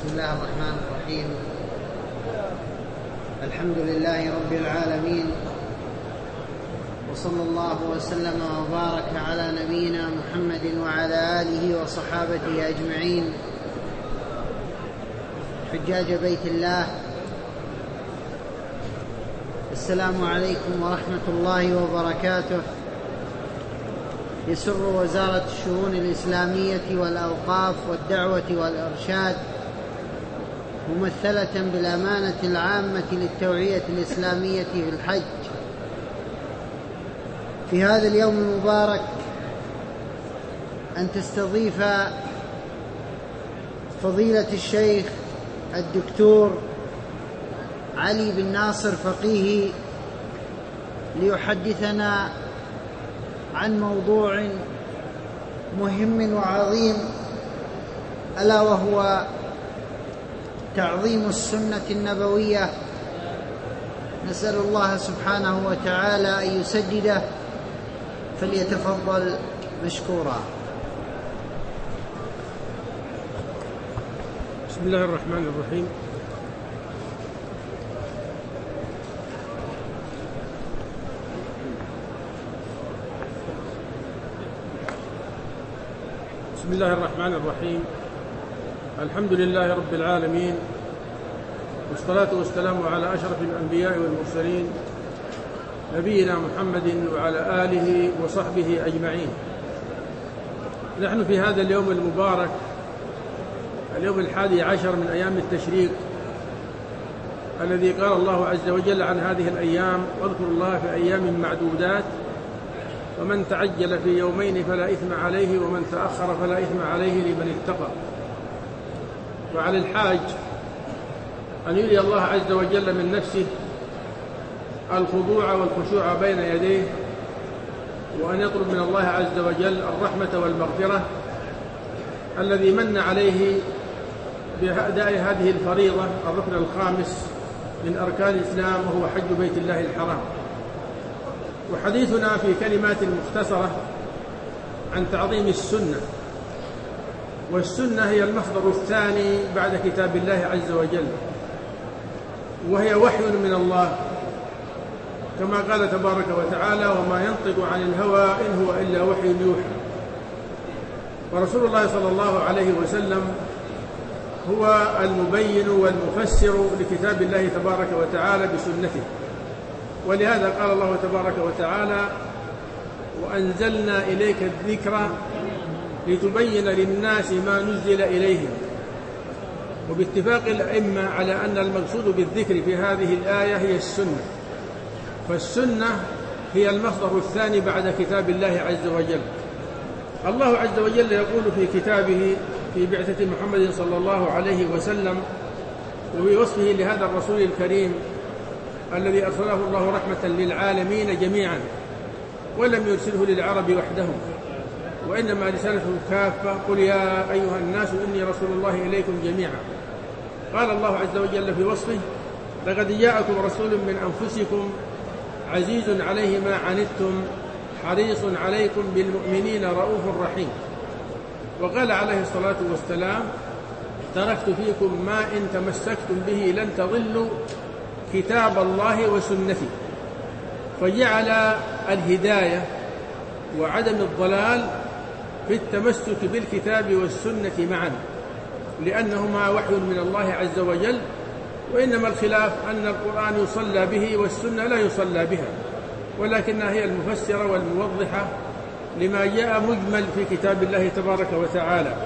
بسم الله الرحمن الرحيم. الحمد لله رب العالمين، وصلى الله وسلم وبارك على نبينا محمد وعلى آله وصحابته أجمعين. حجاج بيت الله، السلام عليكم ورحمة الله وبركاته. يسر وزارة الشؤون الإسلامية والأوقاف والدعوة والإرشاد ممثلة بالأمانة العامة للتوعية الإسلامية في الحج في هذا اليوم المبارك أن تستضيف فضيلة الشيخ الدكتور علي بن ناصر فقيهي ليحدثنا عن موضوع مهم وعظيم، ألا وهو تعظيم السنة النبوية. نسأل الله سبحانه وتعالى أن يسدده، فليتفضل مشكورا. بسم الله الرحمن الرحيم. بسم الله الرحمن الرحيم. الحمد لله رب العالمين، والصلاة والسلام على أشرف الأنبياء والمرسلين نبينا محمد وعلى آله وصحبه أجمعين. نحن في هذا اليوم المبارك، اليوم 11 من أيام التشريق، الذي قال الله عز وجل عن هذه الأيام: واذكروا الله في أيام معدودات، ومن تعجل في يومين فلا إثم عليه، ومن تأخر فلا إثم عليه لمن اتقى. وعلى الحاج أن يري الله عز وجل من نفسه الخضوع والخشوع بين يديه، وأن يطلب من الله عز وجل الرحمة والمغفرة، الذي من عليه بأداء هذه الفريضة الركن الخامس من أركان الإسلام، وهو حج بيت الله الحرام. وحديثنا في كلمات مختصرة عن تعظيم السنة. والسنة هي المصدر الثاني بعد كتاب الله عز وجل، وهي وحي من الله، كما قال تبارك وتعالى: وما ينطق عن الهوى إن هو إلا وحي يوحى. ورسول الله صلى الله عليه وسلم هو المبين والمفسر لكتاب الله تبارك وتعالى بسنته. ولهذا قال الله تبارك وتعالى: وأنزلنا إليك الذكر لتبين للناس ما نزل إليهم. وباتفاق الأئمة على أن المقصود بالذكر في هذه الآية هي السنة، فالسنة هي المصدر الثاني بعد كتاب الله عز وجل. الله عز وجل يقول في كتابه في بعثة محمد صلى الله عليه وسلم، وبوصفه لهذا الرسول الكريم الذي أرسله الله رحمة للعالمين جميعا، ولم يرسله للعرب وحدهم، وإنما رسالته كافة: قل يا أيها الناس إني رسول الله إليكم جميعا. قال الله عز وجل في وصفه: لقد جاءكم رسول من أنفسكم عزيز عليه ما عنتم حريص عليكم بالمؤمنين رؤوف رحيم. وقال عليه الصلاة والسلام: تركت فيكم ما إن تمسكتم به لن تضلوا كتاب الله وسنتي. فجعل الهداية وعدم الضلال في التمسك بالكتاب والسنة معا، لأنهما وحي من الله عز وجل. وإنما الخلاف أن القرآن يصلى به والسنة لا يصلى بها، ولكنها هي المفسرة والموضحة لما جاء مجمل في كتاب الله تبارك وتعالى.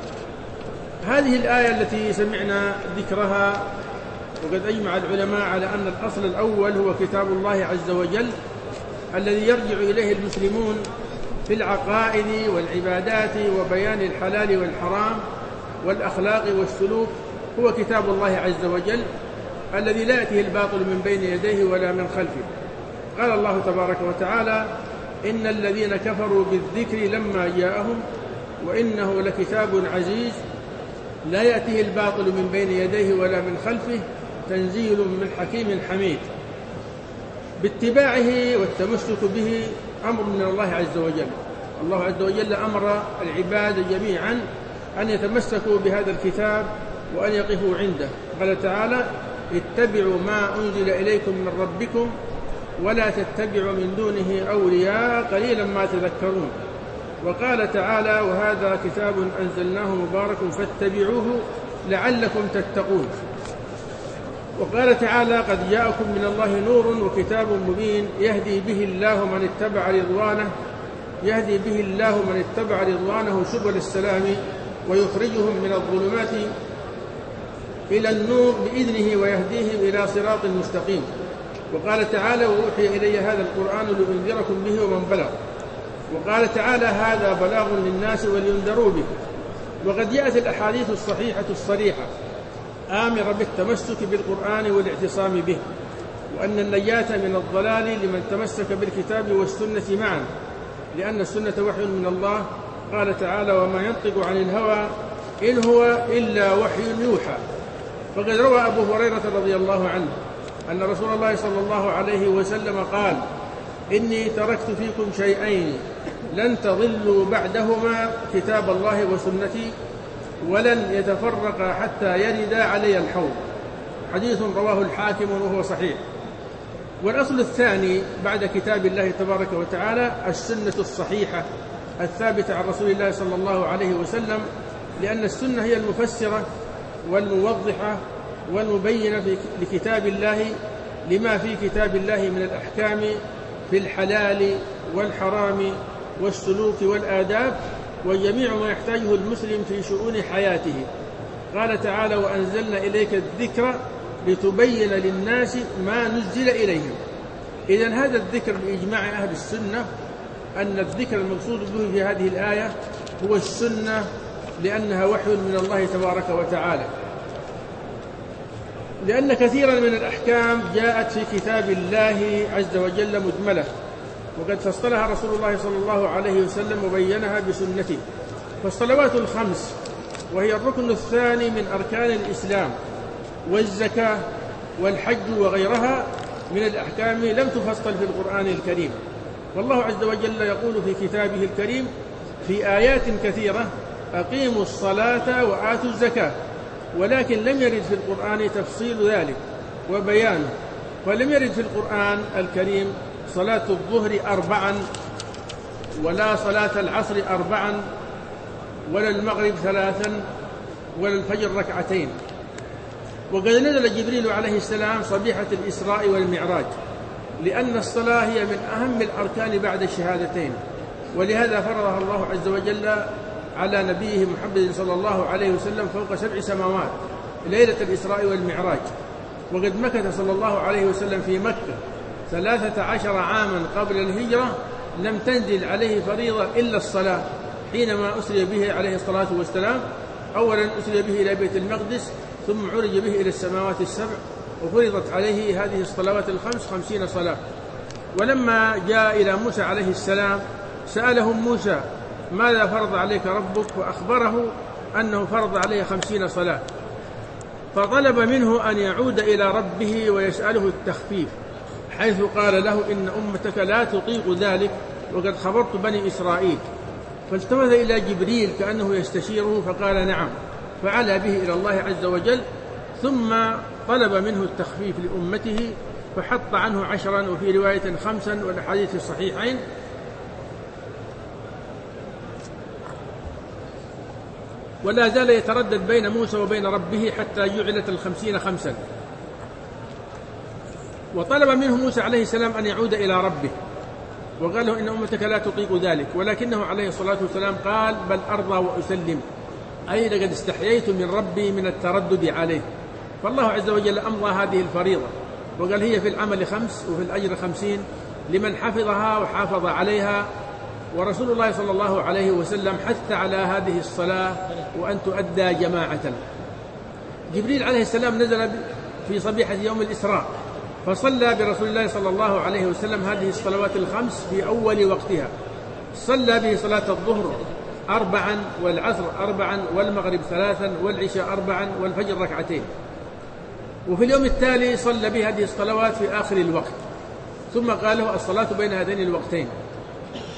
هذه الآية التي سمعنا ذكرها، وقد أجمع العلماء على أن الأصل الأول هو كتاب الله عز وجل، الذي يرجع إليه المسلمون في العقائد والعبادات وبيان الحلال والحرام والأخلاق والسلوك، هو كتاب الله عز وجل الذي لا يأتيه الباطل من بين يديه ولا من خلفه. قال الله تبارك وتعالى: إن الذين كفروا بالذكر لما جاءهم وإنه لكتاب عزيز لا يأتيه الباطل من بين يديه ولا من خلفه تنزيل من حكيم حميد. باتباعه والتمسك به أمر من الله عز وجل. الله عز وجل أمر العباد جميعا أن يتمسكوا بهذا الكتاب وأن يقفوا عنده. قال تعالى: اتبعوا ما أنزل إليكم من ربكم ولا تتبعوا من دونه أولياء قليلا ما تذكرون. وقال تعالى: وهذا كتاب أنزلناه مبارك فاتبعوه لعلكم تتقون. وقال تعالى: قد جاءكم من الله نور وكتاب مبين يهدي به الله من اتبع رضوانه سبل السلام ويخرجهم من الظلمات إلى النور بإذنه ويهديهم إلى صراط مستقيم. وقال تعالى: وأوحي إلي هذا القرآن لأنذركم به ومن بلغ. وقال تعالى: هذا بلاغ للناس ولينذروا به. وقد جاءت الأحاديث الصحيحة الصريحة آمرة بالتمسك بالقرآن والاعتصام به، وأن النجاة من الضلال لمن تمسك بالكتاب والسنة معا، لأن السنة وحي من الله. قال تعالى: وما ينطق عن الهوى إن هو إلا وحي يوحى. فقد روى أبو هريرة رضي الله عنه أن رسول الله صلى الله عليه وسلم قال: إني تركت فيكم شيئين لن تضلوا بعدهما كتاب الله وسنتي ولن يتفرقا حتى يرد علي الحوض. حديث رواه الحاكم وهو صحيح. والأصل الثاني بعد كتاب الله تبارك وتعالى السنة الصحيحة الثابتة عن رسول الله صلى الله عليه وسلم، لأن السنة هي المفسرة والموضحة والمبينة لكتاب الله لما في كتاب الله من الأحكام في الحلال والحرام والسلوك والآداب وجميع ما يحتاجه المسلم في شؤون حياته. قال تعالى: وأنزلنا إليك الذكر لتبين للناس ما نزل إليهم. إذن هذا الذكر بإجماع أهل السنة أن الذكر المقصود به في هذه الآية هو السنة، لأنها وحي من الله تبارك وتعالى، لأن كثيرا من الأحكام جاءت في كتاب الله عز وجل مجملة، وقد فصلها رسول الله صلى الله عليه وسلم وبينها بسنته. فالصلوات الخمس وهي الركن الثاني من أركان الإسلام، والزكاة والحج وغيرها من الأحكام لم تفصل في القرآن الكريم. والله عز وجل يقول في كتابه الكريم في آيات كثيرة: أقيموا الصلاة وآتوا الزكاة، ولكن لم يرد في القرآن تفصيل ذلك وبيانه. فلم يرد في القرآن الكريم صلاة الظهر 4، ولا صلاة العصر 4، ولا المغرب 3، ولا الفجر 2. وقد نزل جبريل عليه السلام صبيحة الإسراء والمعراج، لأن الصلاة هي من أهم الأركان بعد الشهادتين، ولهذا فرضها الله عز وجل على نبيه محمد صلى الله عليه وسلم فوق 7 سماوات ليلة الإسراء والمعراج. وقد مكث صلى الله عليه وسلم في مكة 13 عاما قبل الهجرة، لم تنزل عليه فريضة إلا الصلاة. حينما أسري به عليه الصلاة والسلام، أولا أسري به إلى بيت المقدس، ثم عرج به إلى السماوات ال7، وفرضت عليه هذه الصلوات ال5 50 صلاة. ولما جاء إلى موسى عليه السلام سأله موسى: ماذا فرض عليك ربك؟ وأخبره أنه فرض عليه 50 صلاة. فطلب منه أن يعود إلى ربه ويسأله التخفيف، حيث قال له: إن أمتك لا تطيق ذلك وقد خبرت بني إسرائيل. فالتفت إلى جبريل كأنه يستشيره فقال: نعم. فعلى به إلى الله عز وجل، ثم طلب منه التخفيف لأمته فحط عنه 10، وفي رواية 5، والحديث الصحيحين. ولا زال يتردد بين موسى وبين ربه حتى جعلت 50 5. وطلب منه موسى عليه السلام أن يعود إلى ربه، وقال له: إن أمتك لا تطيق ذلك. ولكنه عليه الصلاة والسلام قال: بل أرضى وأسلم، أي لقد استحييت من ربي من التردد عليه. فالله عز وجل أمضى هذه الفريضة، وقال: هي في العمل 5 وفي الأجر 50 لمن حفظها وحافظ عليها. ورسول الله صلى الله عليه وسلم حث على هذه الصلاة وأن تؤدى جماعة. جبريل عليه السلام نزل في صبيحة يوم الإسراء، فصلى برسول الله صلى الله عليه وسلم هذه الصلوات ال5 في أول وقتها. صلى به صلاة الظهر 4، والعصر 4، والمغرب 3، والعشاء 4، والفجر 2. وفي اليوم التالي صلى به هذه الصلوات في آخر الوقت، ثم قال له: الصلاة بين هذين الوقتين.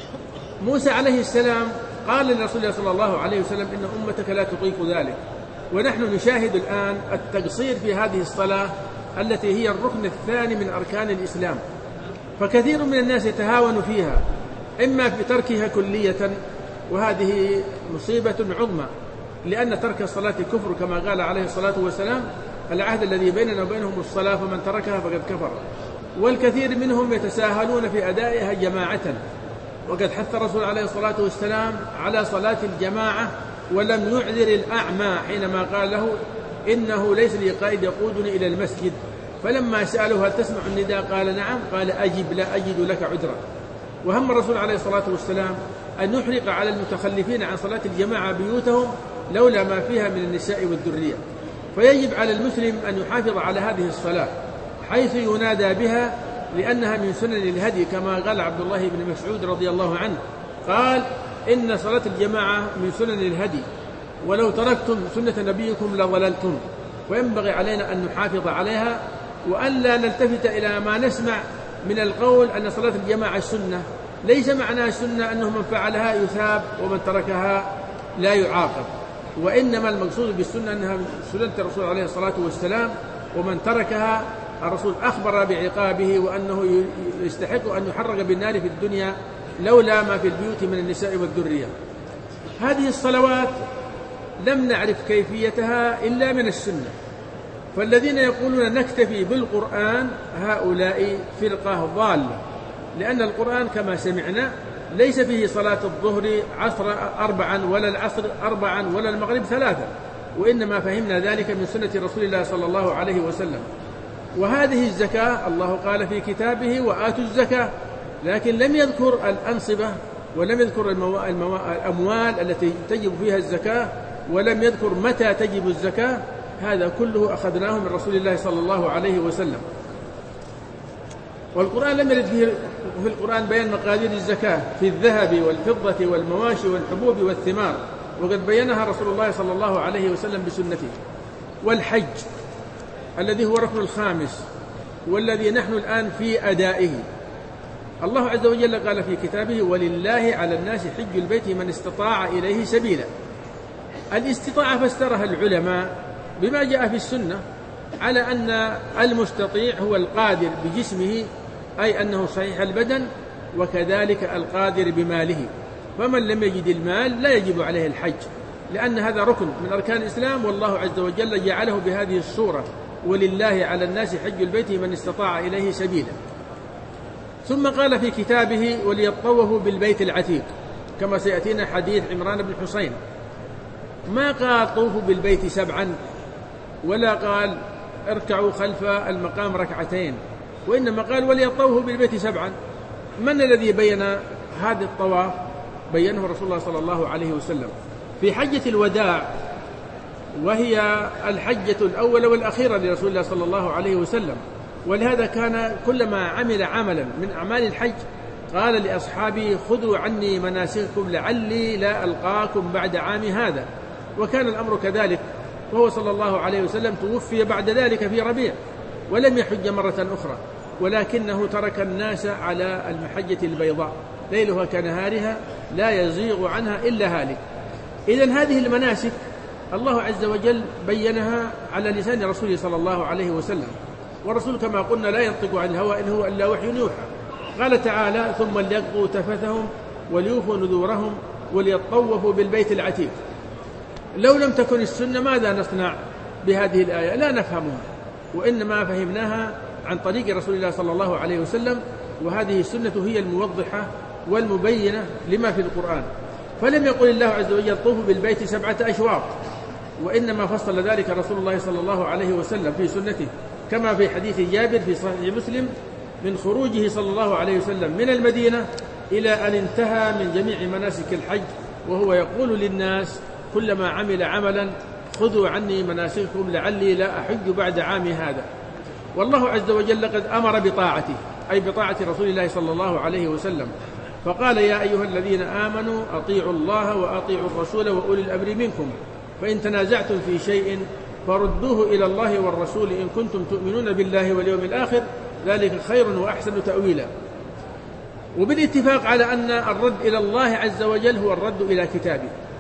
موسى عليه السلام قال لرسول الله صلى الله عليه وسلم: إن أمتك لا تطيق ذلك. ونحن نشاهد الآن التقصير في هذه الصلاة التي هي الركن الثاني من أركان الإسلام، فكثير من الناس يتهاون فيها، إما في تركها كلية، وهذه مصيبة عظمى، لأن ترك الصلاة كفر كما قال عليه الصلاة والسلام: العهد الذي بيننا وبينهم الصلاة فمن تركها فقد كفر. والكثير منهم يتساهلون في أدائها جماعة، وقد حث الرسول عليه الصلاة والسلام على صلاة الجماعة، ولم يعذر الأعمى حينما قال له: إنه ليس لي قائد يقودني إلى المسجد. فلما سأله: هل تسمع النداء؟ قال: نعم. قال: أجب، لا أجد لك عذرا. وهم الرسول عليه الصلاة والسلام أن يحرق على المتخلفين عن صلاة الجماعة بيوتهم لولا ما فيها من النساء والذرية. فيجب على المسلم أن يحافظ على هذه الصلاة حيث ينادى بها، لأنها من سنن الهدي، كما قال عبد الله بن مسعود رضي الله عنه قال: إن صلاة الجماعة من سنن الهدي، ولو تركتم سنة نبيكم لضللتم. وينبغي علينا أن نحافظ عليها، وأن لا نلتفت إلى ما نسمع من القول أن صلاة الجماعة سنة. ليس معنى السنة أنه من فعلها يثاب ومن تركها لا يعاقب، وإنما المقصود بالسنة أنها سنة الرسول عليه الصلاة والسلام، ومن تركها الرسول أخبر بعقابه، وأنه يستحق أن يحرق بالنار في الدنيا لولا ما في البيوت من النساء والذرية. هذه الصلوات لم نعرف كيفيتها إلا من السنة، فالذين يقولون نكتفي بالقرآن هؤلاء فرقة ضالة، لأن القرآن كما سمعنا ليس فيه صلاة الظهر 4 ولا العصر 4 ولا المغرب 3، وإنما فهمنا ذلك من سنة رسول الله صلى الله عليه وسلم. وهذه الزكاة الله قال في كتابه: وآتوا الزكاة، لكن لم يذكر الأنصبة، ولم يذكر الأموال التي تجب فيها الزكاة، ولم يذكر متى تجب الزكاة. هذا كله أخذناه من رسول الله صلى الله عليه وسلم. والقرآن لم يرد في القرآن بيان مقادير الزكاة في الذهب والفضة والمواشي والحبوب والثمار، وقد بينها رسول الله صلى الله عليه وسلم بسنته. والحج الذي هو الركن الخامس، والذي نحن الآن في أدائه، الله عز وجل قال في كتابه: ولله على الناس حج البيت من استطاع إليه سبيلا. الاستطاعة فسرها العلماء بما جاء في السنة على أن المستطيع هو القادر بجسمه، أي أنه صحيح البدن، وكذلك القادر بماله. فمن لم يجد المال لا يجب عليه الحج، لأن هذا ركن من أركان الإسلام، والله عز وجل جعله بهذه الصورة: ولله على الناس حج البيت من استطاع إليه سبيلا. ثم قال في كتابه: وليطوفوا بالبيت العتيق، كما سيأتينا حديث عمران بن حسين. ما قال طوفوا بالبيت 7، ولا قال اركعوا خلف المقام 2، وإنما قال وليطوفوا بالبيت 7. من الذي بين هذا الطواف؟ بينه رسول الله صلى الله عليه وسلم في حجة الوداع، وهي الحجة الأولى والأخيرة لرسول الله صلى الله عليه وسلم. ولهذا كان كلما عمل عملا من أعمال الحج قال لأصحابه: خذوا عني مناسككم لعلي لا ألقاكم بعد عام هذا. وكان الأمر كذلك، وهو صلى الله عليه وسلم توفي بعد ذلك في ربيع، ولم يحج مرة أخرى، ولكنه ترك الناس على المحجة البيضاء ليلها كنهارها لا يزيغ عنها إلا هالك. إذن هذه المناسك الله عز وجل بينها على لسان رسوله صلى الله عليه وسلم، والرسول كما قلنا لا ينطق عن الهوى إن هو إلا وحي يوحى. قال تعالى: ثم ليقضوا تفثهم وليوفوا نذورهم وليطوفوا بالبيت العتيق. لو لم تكن السنة ماذا نصنع بهذه الآية؟ لا نفهمها، وإنما فهمناها عن طريق رسول الله صلى الله عليه وسلم، وهذه السنة هي الموضحة والمبينة لما في القرآن. فلم يقل الله عز وجل: طوفوا بالبيت 7 أشواط، وإنما فصل ذلك رسول الله صلى الله عليه وسلم في سنته، كما في حديث جابر في صحيح مسلم من خروجه صلى الله عليه وسلم من المدينة إلى أن انتهى من جميع مناسك الحج، وهو يقول للناس كلما عمل عملا: خذوا عني مناسككم لعلي لا أحج بعد عام هذا. والله عز وجل قد أمر بطاعته، أي بطاعة رسول الله صلى الله عليه وسلم، فقال: يا أيها الذين آمنوا أطيعوا الله وأطيعوا الرسول وأولي الأمر منكم، فإن تنازعتم في شيء فردوه إلى الله والرسول إن كنتم تؤمنون بالله واليوم الآخر، ذلك خير وأحسن تأويلا. وبالاتفاق على أن الرد إلى الله عز وجل هو الرد إلى كتابه،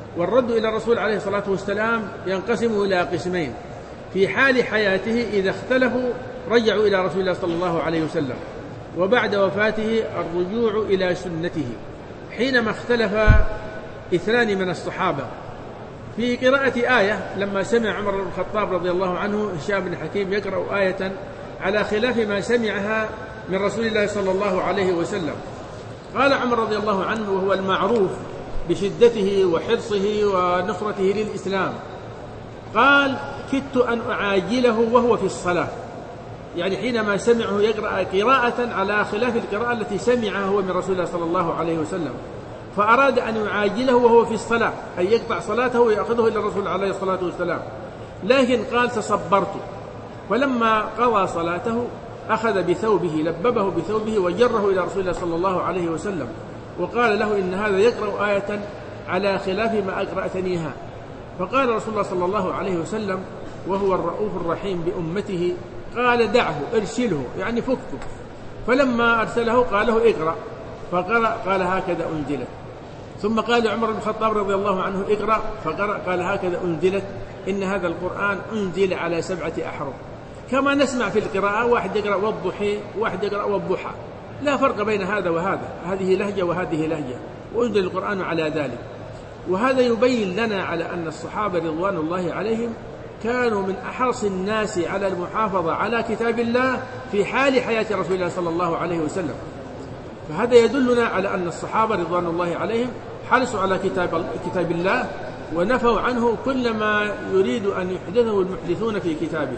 والرد إلى الرسول عليه الصلاة والسلام ينقسم إلى قسمين: في حال حياته إذا اختلفوا رجعوا إلى رسول الله صلى الله عليه وسلم، وبعد وفاته الرجوع إلى سنته. حينما اختلف اثنان من الصحابة في قراءة آية، لما سمع عمر بن الخطاب رضي الله عنه هشام بن حكيم يقرأ آية على خلاف ما سمعها من رسول الله صلى الله عليه وسلم، قال عمر رضي الله عنه وهو المعروف بشدته وحرصه ونصرته للإسلام، قال: كدت أن أعاجله وهو في الصلاة، يعني حينما سمعه يقرأ قراءة على خلاف القراءة التي سمعها هو من رسول الله صلى الله عليه وسلم، فأراد أن يعاجله وهو في الصلاة، أن يقطع صلاته ويأخذه إلى الرسول عليه الصلاة والسلام، لكن قال: تصبرت. فلما قضى صلاته أخذ بثوبه، لببه بثوبه وجره إلى رسول الله صلى الله عليه وسلم، وقال له: إن هذا يقرأ آية على خلاف ما أقرأتنيها. فقال رسول الله صلى الله عليه وسلم وهو الرؤوف الرحيم بأمته، قال: دعه، ارسله، يعني فكه. فلما أرسله قال له: اقرأ، فقرأ، قال: هكذا أنزلت. ثم قال عمر بن الخطاب رضي الله عنه: اقرأ، فقرأ، قال: هكذا أنزلت، إن هذا القرآن أنزل على 7 أحرف. كما نسمع في القراءة واحد يقرأ والضحى، واحد يقرأ والضحى، لا فرق بين هذا وهذا، هذه لهجة وهذه لهجة، وأنزل القرآن على ذلك. وهذا يبين لنا على أن الصحابة رضوان الله عليهم كانوا من أحرص الناس على المحافظة على كتاب الله في حال حياة رسول الله صلى الله عليه وسلم. فهذا يدلنا على أن الصحابة رضوان الله عليهم حرصوا على كتاب الله، ونفوا عنه كل ما يريد أن يحدثه المحدثون في كتابه.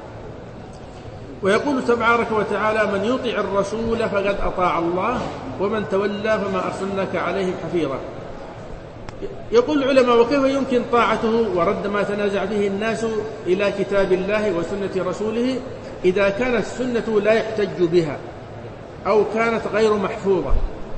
ويقول تبارك وتعالى: من يطع الرسول فقد أطاع الله ومن تولى فما أرسلناك عليهم حفيظا. يقول العلماء: وكيف يمكن طاعته ورد ما تنازع فيه الناس إلى كتاب الله وسنة رسوله إذا كانت السنة لا يحتج بها أو كانت غير محفوظة؟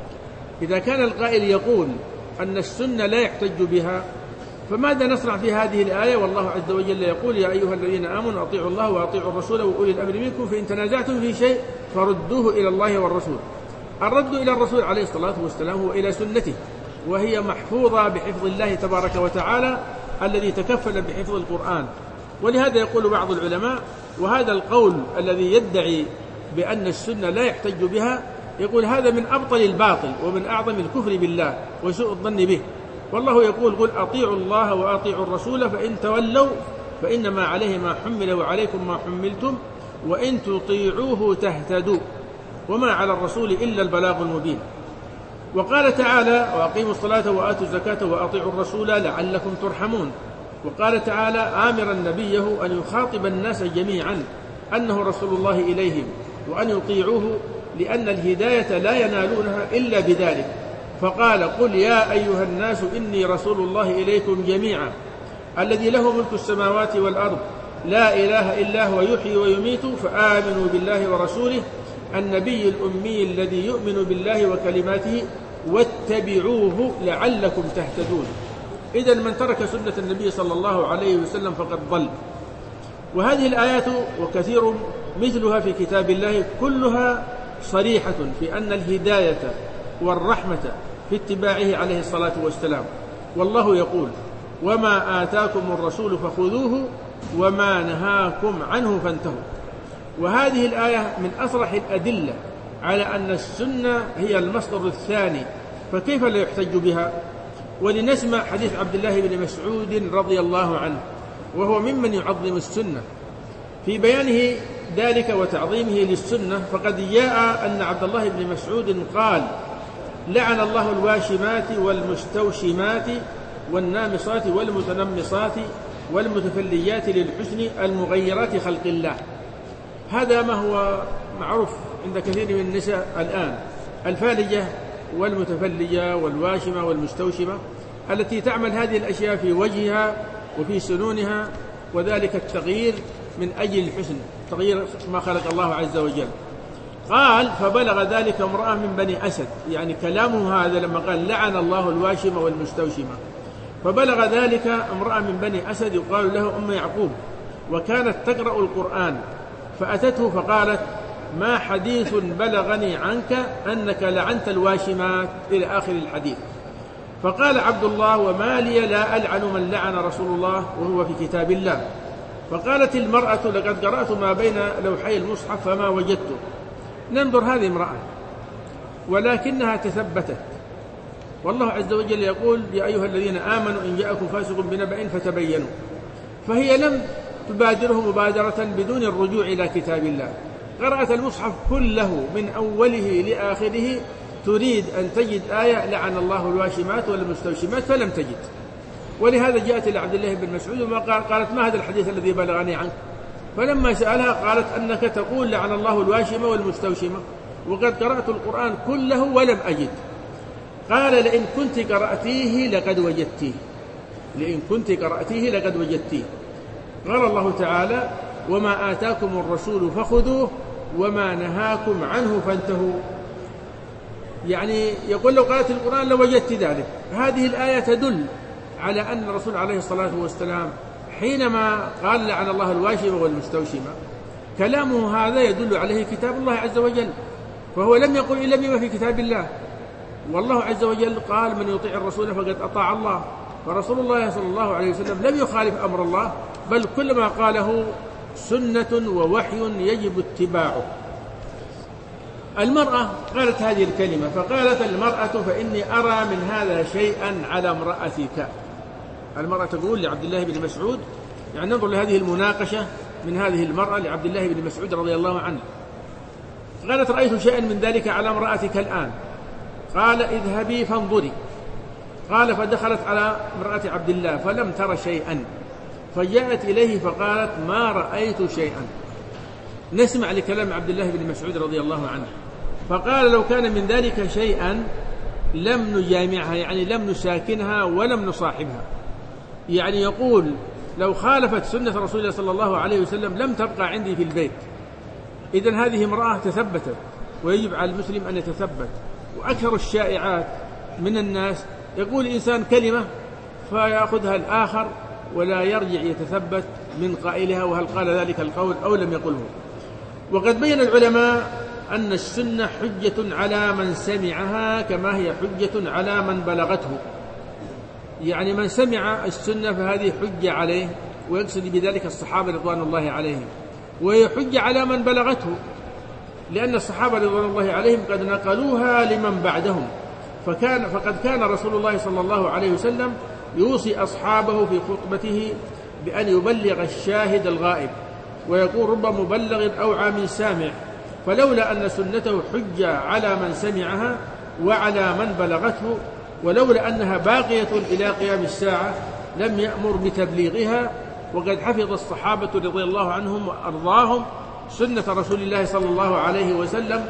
إذا كان القائل يقول أن السنة لا يحتج بها، فماذا نصنع في هذه الآية؟ والله عز وجل يقول: يا أيها الذين آمنوا أطيعوا الله وأطيعوا الرسول وأولي الأمر منكم فإن تنازعتم في شيء فردوه إلى الله والرسول. الرد إلى الرسول عليه الصلاة والسلام هو إلى سنته، وهي محفوظة بحفظ الله تبارك وتعالى الذي تكفل بحفظ القرآن. ولهذا يقول بعض العلماء، وهذا القول الذي يدعي بأن السنة لا يحتج بها، يقول هذا من أبطل الباطل ومن أعظم الكفر بالله وسوء الظن به. والله يقول: قل أطيعوا الله وأطيعوا الرسول فإن تولوا فإنما عليه ما حمل وعليكم ما حملتم وإن تطيعوه تهتدوا وما على الرسول إلا البلاغ المبين. وقال تعالى: وأقيموا الصلاة وآتوا الزكاة وأطيعوا الرسول لعلكم ترحمون. وقال تعالى آمرا نبيه أن يخاطب الناس جميعا أنه رسول الله إليهم وأن يطيعوه، لأن الهداية لا ينالونها إلا بذلك. فقال: قل يا أيها الناس إني رسول الله إليكم جميعا الذي له ملك السماوات والأرض لا إله إلا هو يحيي ويميت فآمنوا بالله ورسوله النبي الأمي الذي يؤمن بالله وكلماته واتبعوه لعلكم تهتدون. إذن من ترك سنة النبي صلى الله عليه وسلم فقد ضل. وهذه الآيات وكثير مثلها في كتاب الله كلها صريحة في أن الهداية والرحمة في اتباعه عليه الصلاة والسلام. والله يقول: وما آتاكم الرسول فخذوه وما نهاكم عنه فانتهوا. وهذه الآية من أصرح الأدلة على أن السنة هي المصدر الثاني، فكيف لا يحتج بها؟ ولنسمع حديث عبد الله بن مسعود رضي الله عنه، وهو ممن يعظم السنة، في بيانه ذلك وتعظيمه للسنة. فقد جاء أن عبد الله بن مسعود قال: لعن الله الواشمات والمستوشمات والنامصات والمتنمصات والمتفليات للحسن المغيرات خلق الله. هذا ما هو معروف عند كثير من النساء الآن، الفالجة والمتفلجة والواشمة والمستوشمة التي تعمل هذه الأشياء في وجهها وفي سنونها، وذلك التغيير من أجل الحسن، تغيير ما خلق الله عز وجل. قال: فبلغ ذلك امرأة من بني أسد، يعني كلامه هذا لما قال لعن الله الواشمة والمستوشمة، فبلغ ذلك امرأة من بني أسد يقال له أم يعقوب، وكانت تقرأ القرآن، فأتته فقالت: ما حديث بلغني عنك أنك لعنت الواشمات، إلى آخر الحديث. فقال عبد الله: وما لي لا ألعن من لعن رسول الله وهو في كتاب الله. فقالت المرأة: لقد قرأت ما بين لوحي المصحف فما وجدته. ننظر، هذه امرأة ولكنها تثبتت، والله عز وجل يقول: يا أيها الذين آمنوا إن جاءكم فاسق بنبأ فتبينوا. فهي لم تبادره مبادرة بدون الرجوع إلى كتاب الله، قرأت المصحف كله من أوله لآخره تريد أن تجد آية لعن الله الواشمات والمستوشمات، فلم تجد. ولهذا جاءت إلى عبد الله بن مسعود وما قالت: ما هذا الحديث الذي بلغني عنك؟ فلما سألها قالت: أنك تقول لعن الله الواشمة والمستوشمة، وقد قرأت القرآن كله ولم أجد. قال: لئن كنت قرأتيه لقد وجدتيه، لئن كنت قرأتيه لقد وجدتيه. قال الله تعالى: وما آتاكم الرسول فخذوه وما نهاكم عنه فانتهوا. يعني يقول لو قرأت القرآن لوجدت ذلك. هذه الآية تدل على أن الرسول عليه الصلاة والسلام حينما قال لعن الله الواشمة والمستوشمة كلامه هذا يدل عليه كتاب الله عز وجل، فهو لم يقل إلا بما في كتاب الله. والله عز وجل قال: من يطيع الرسول فقد أطاع الله. فرسول الله صلى الله عليه وسلم لم يخالف أمر الله، بل كل ما قاله سنة ووحي يجب اتباعه. المرأة قالت هذه الكلمة، فقالت المرأة: فإني أرى من هذا شيئا على امرأتك. المرأة تقول لعبد الله بن مسعود، يعني ننظر لهذه المناقشة من هذه المرأة لعبد الله بن مسعود رضي الله عنه. قالت: رأيت شيئا من ذلك على امرأتك الآن. قال: اذهبي فانظري. قال: فدخلت على امرأة عبد الله فلم تر شيئا، فجاءت إليه فقالت: ما رأيت شيئا. نسمع لكلام عبد الله بن مسعود رضي الله عنه، فقال: لو كان من ذلك شيئا لم نجامعها، يعني لم نساكنها ولم نصاحبها. يعني يقول: لو خالفت سنة رسول الله صلى الله عليه وسلم لم تبقى عندي في البيت. إذن هذه امرأة تثبتت، ويجب على المسلم أن يتثبت. وأكثر الشائعات من الناس يقول الإنسان كلمة فيأخذها الآخر ولا يرجع يتثبت من قائلها وهل قال ذلك القول أو لم يقله. وقد بين العلماء أن السنة حجة على من سمعها كما هي حجة على من بلغته. يعني من سمع السنة فهذه حجة عليه، ويقصد بذلك الصحابة رضوان الله عليهم، وهي حجة على من بلغته، لأن الصحابة رضوان الله عليهم قد نقلوها لمن بعدهم. فقد كان رسول الله صلى الله عليه وسلم يوصي أصحابه في خطبته بأن يبلغ الشاهد الغائب، ويقول: رب مبلغ أوعى من سامع. فلولا أن سنته حجة على من سمعها وعلى من بلغته، ولولا أنها باقية إلى قيام الساعة لم يأمر بتبليغها. وقد حفظ الصحابة رضي الله عنهم وأرضاهم سنة رسول الله صلى الله عليه وسلم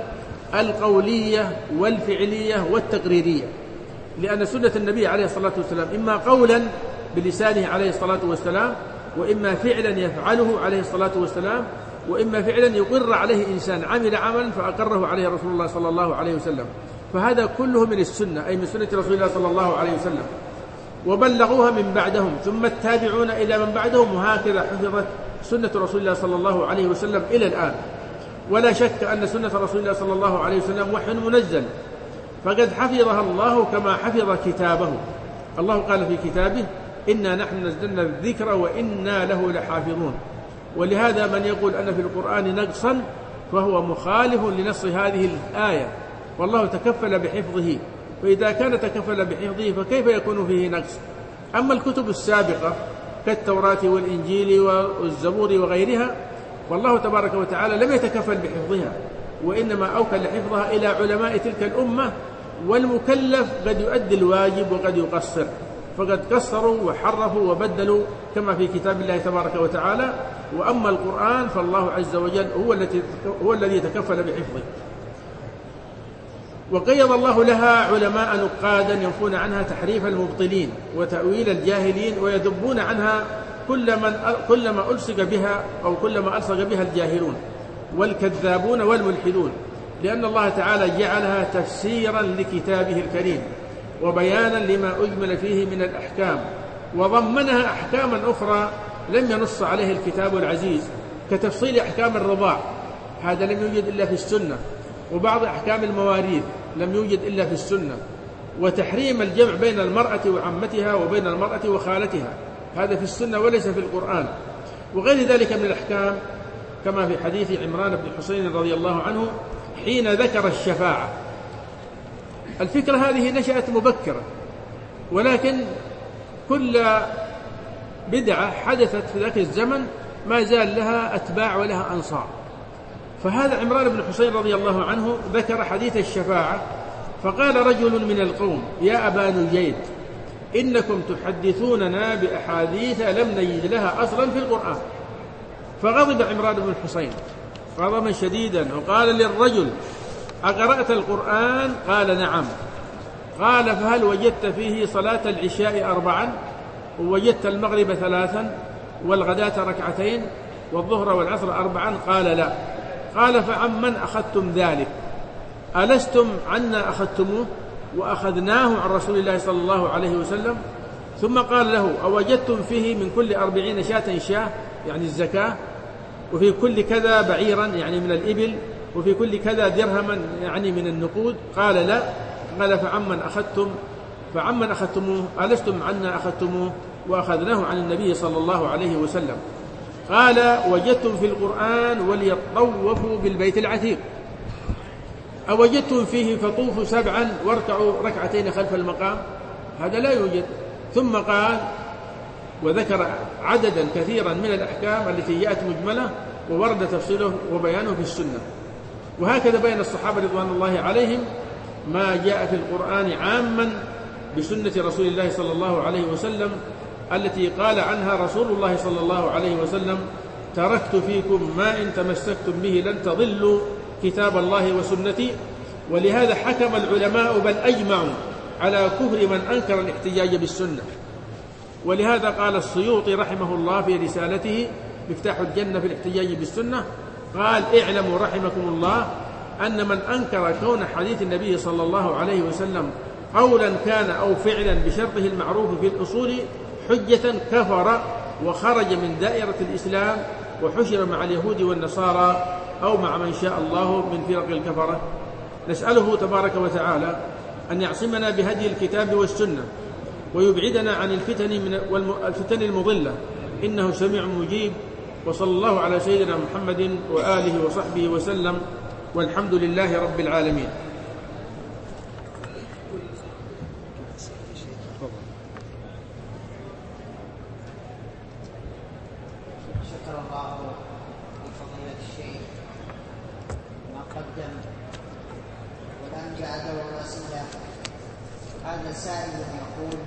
القولية والفعلية والتقريرية، لأن سنة النبي عليه الصلاة والسلام إما قولا بلسانه عليه الصلاة والسلام، وإما فعلا يفعله عليه الصلاة والسلام، وإما فعلا يقر عليه إنسان عمل عملا فأقره عليه رسول الله صلى الله عليه وسلم. فهذا كله من السنة، أي من سنة رسول الله صلى الله عليه وسلم، وبلغوها من بعدهم ثم التابعون إلى من بعدهم، وهكذا حفظت سنة رسول الله صلى الله عليه وسلم إلى الآن. ولا شك أن سنة رسول الله صلى الله عليه وسلم وحي منزل، فقد حفظها الله كما حفظ كتابه. الله قال في كتابه: إنا نحن نزلنا الذكر وإنا له لحافظون. ولهذا من يقول أن في القرآن نقصا فهو مخالف لنص هذه الآية، والله تكفل بحفظه، فإذا كان تكفل بحفظه فكيف يكون فيه نقص؟ أما الكتب السابقة كالتوراة والإنجيل والزبور وغيرها، والله تبارك وتعالى لم يتكفل بحفظها، وإنما أوكل حفظها إلى علماء تلك الأمة، والمكلف قد يؤدي الواجب وقد يقصر، فقد قصروا وحرفوا وبدلوا كما في كتاب الله تبارك وتعالى. وأما القرآن فالله عز وجل هو الذي تكفل بحفظه. وقيض الله لها علماء نقادا ينفون عنها تحريف المبطلين وتأويل الجاهلين، ويذبون عنها كل ما ألصق بها أو كل ما ألصق بها الجاهلون والكذابون والملحدون، لأن الله تعالى جعلها تفسيرا لكتابه الكريم وبيانا لما أجمل فيه من الأحكام، وضمنها أحكاما أخرى لم ينص عليه الكتاب العزيز، كتفصيل أحكام الرضاع، هذا لم يوجد إلا في السنة، وبعض أحكام المواريث لم يوجد إلا في السنة، وتحريم الجمع بين المرأة وعمتها وبين المرأة وخالتها، هذا في السنة وليس في القرآن، وغير ذلك من الأحكام، كما في حديث عمران بن حسين رضي الله عنه حين ذكر الشفاعة. الفكرة هذه نشأت مبكرة، ولكن كل بدعة حدثت في ذاك الزمن ما زال لها أتباع ولها أنصار. فهذا عمران بن حسين رضي الله عنه ذكر حديث الشفاعة، فقال رجل من القوم: يا أبا نجيد، إنكم تحدثوننا بأحاديث لم نجد لها أصلا في القرآن. فغضب عمران بن حسين غضبا شديدا وقال للرجل: أقرأت القرآن؟ قال: نعم. قال: فهل وجدت فيه صلاة العشاء 4 ووجدت المغرب 3 والغداة 2 والظهر والعصر 4؟ قال: لا. قال: فعمن أخذتم ذلك؟ ألستم عنا أخذتموه وأخذناه عن رسول الله صلى الله عليه وسلم؟ ثم قال له: أوجدتم فيه من كل 40 شاة يعني الزكاة، وفي كل كذا بعيرا يعني من الإبل، وفي كل كذا درهما يعني من النقود؟ قال: لا. قال: فعمن أخذتموه؟ ألستم عنا أخذتموه وأخذناه عن النبي صلى الله عليه وسلم. قال: وجدتم في القرآن وليطوفوا بالبيت العتيق. أوجدتم فيه فطوفوا 7 واركعوا 2 خلف المقام؟ هذا لا يوجد. ثم قال وذكر عددا كثيرا من الأحكام التي جاءت مجملة وورد تفصيله وبيانه في السنة. وهكذا بين الصحابة رضوان الله عليهم ما جاء في القرآن عاما بسنة رسول الله صلى الله عليه وسلم التي قال عنها رسول الله صلى الله عليه وسلم: تركت فيكم ما إن تمسكتم به لن تضلوا كتاب الله وسنتي. ولهذا حكم العلماء بل أجمعوا على كفر من أنكر الاحتجاج بالسنة. ولهذا قال السيوطي رحمه الله في رسالته مفتاح الجنة في الاحتجاج بالسنة، قال: اعلموا رحمكم الله أن من أنكر كون حديث النبي صلى الله عليه وسلم قولا كان أو فعلا بشرطه المعروف في الأصول حجة كفر وخرج من دائرة الإسلام وحشر مع اليهود والنصارى أو مع من شاء الله من فرق الكفرة. نسأله تبارك وتعالى أن يعصمنا بهدي الكتاب والسنة ويبعدنا عن الفتن المضلة، إنه سميع مجيب. وصلى الله على سيدنا محمد وآله وصحبه وسلم، والحمد لله رب العالمين. شكر الله لفضيلة الشيخ ما قدم، والآن جاء دور أسئلة. هذا سائل يقول: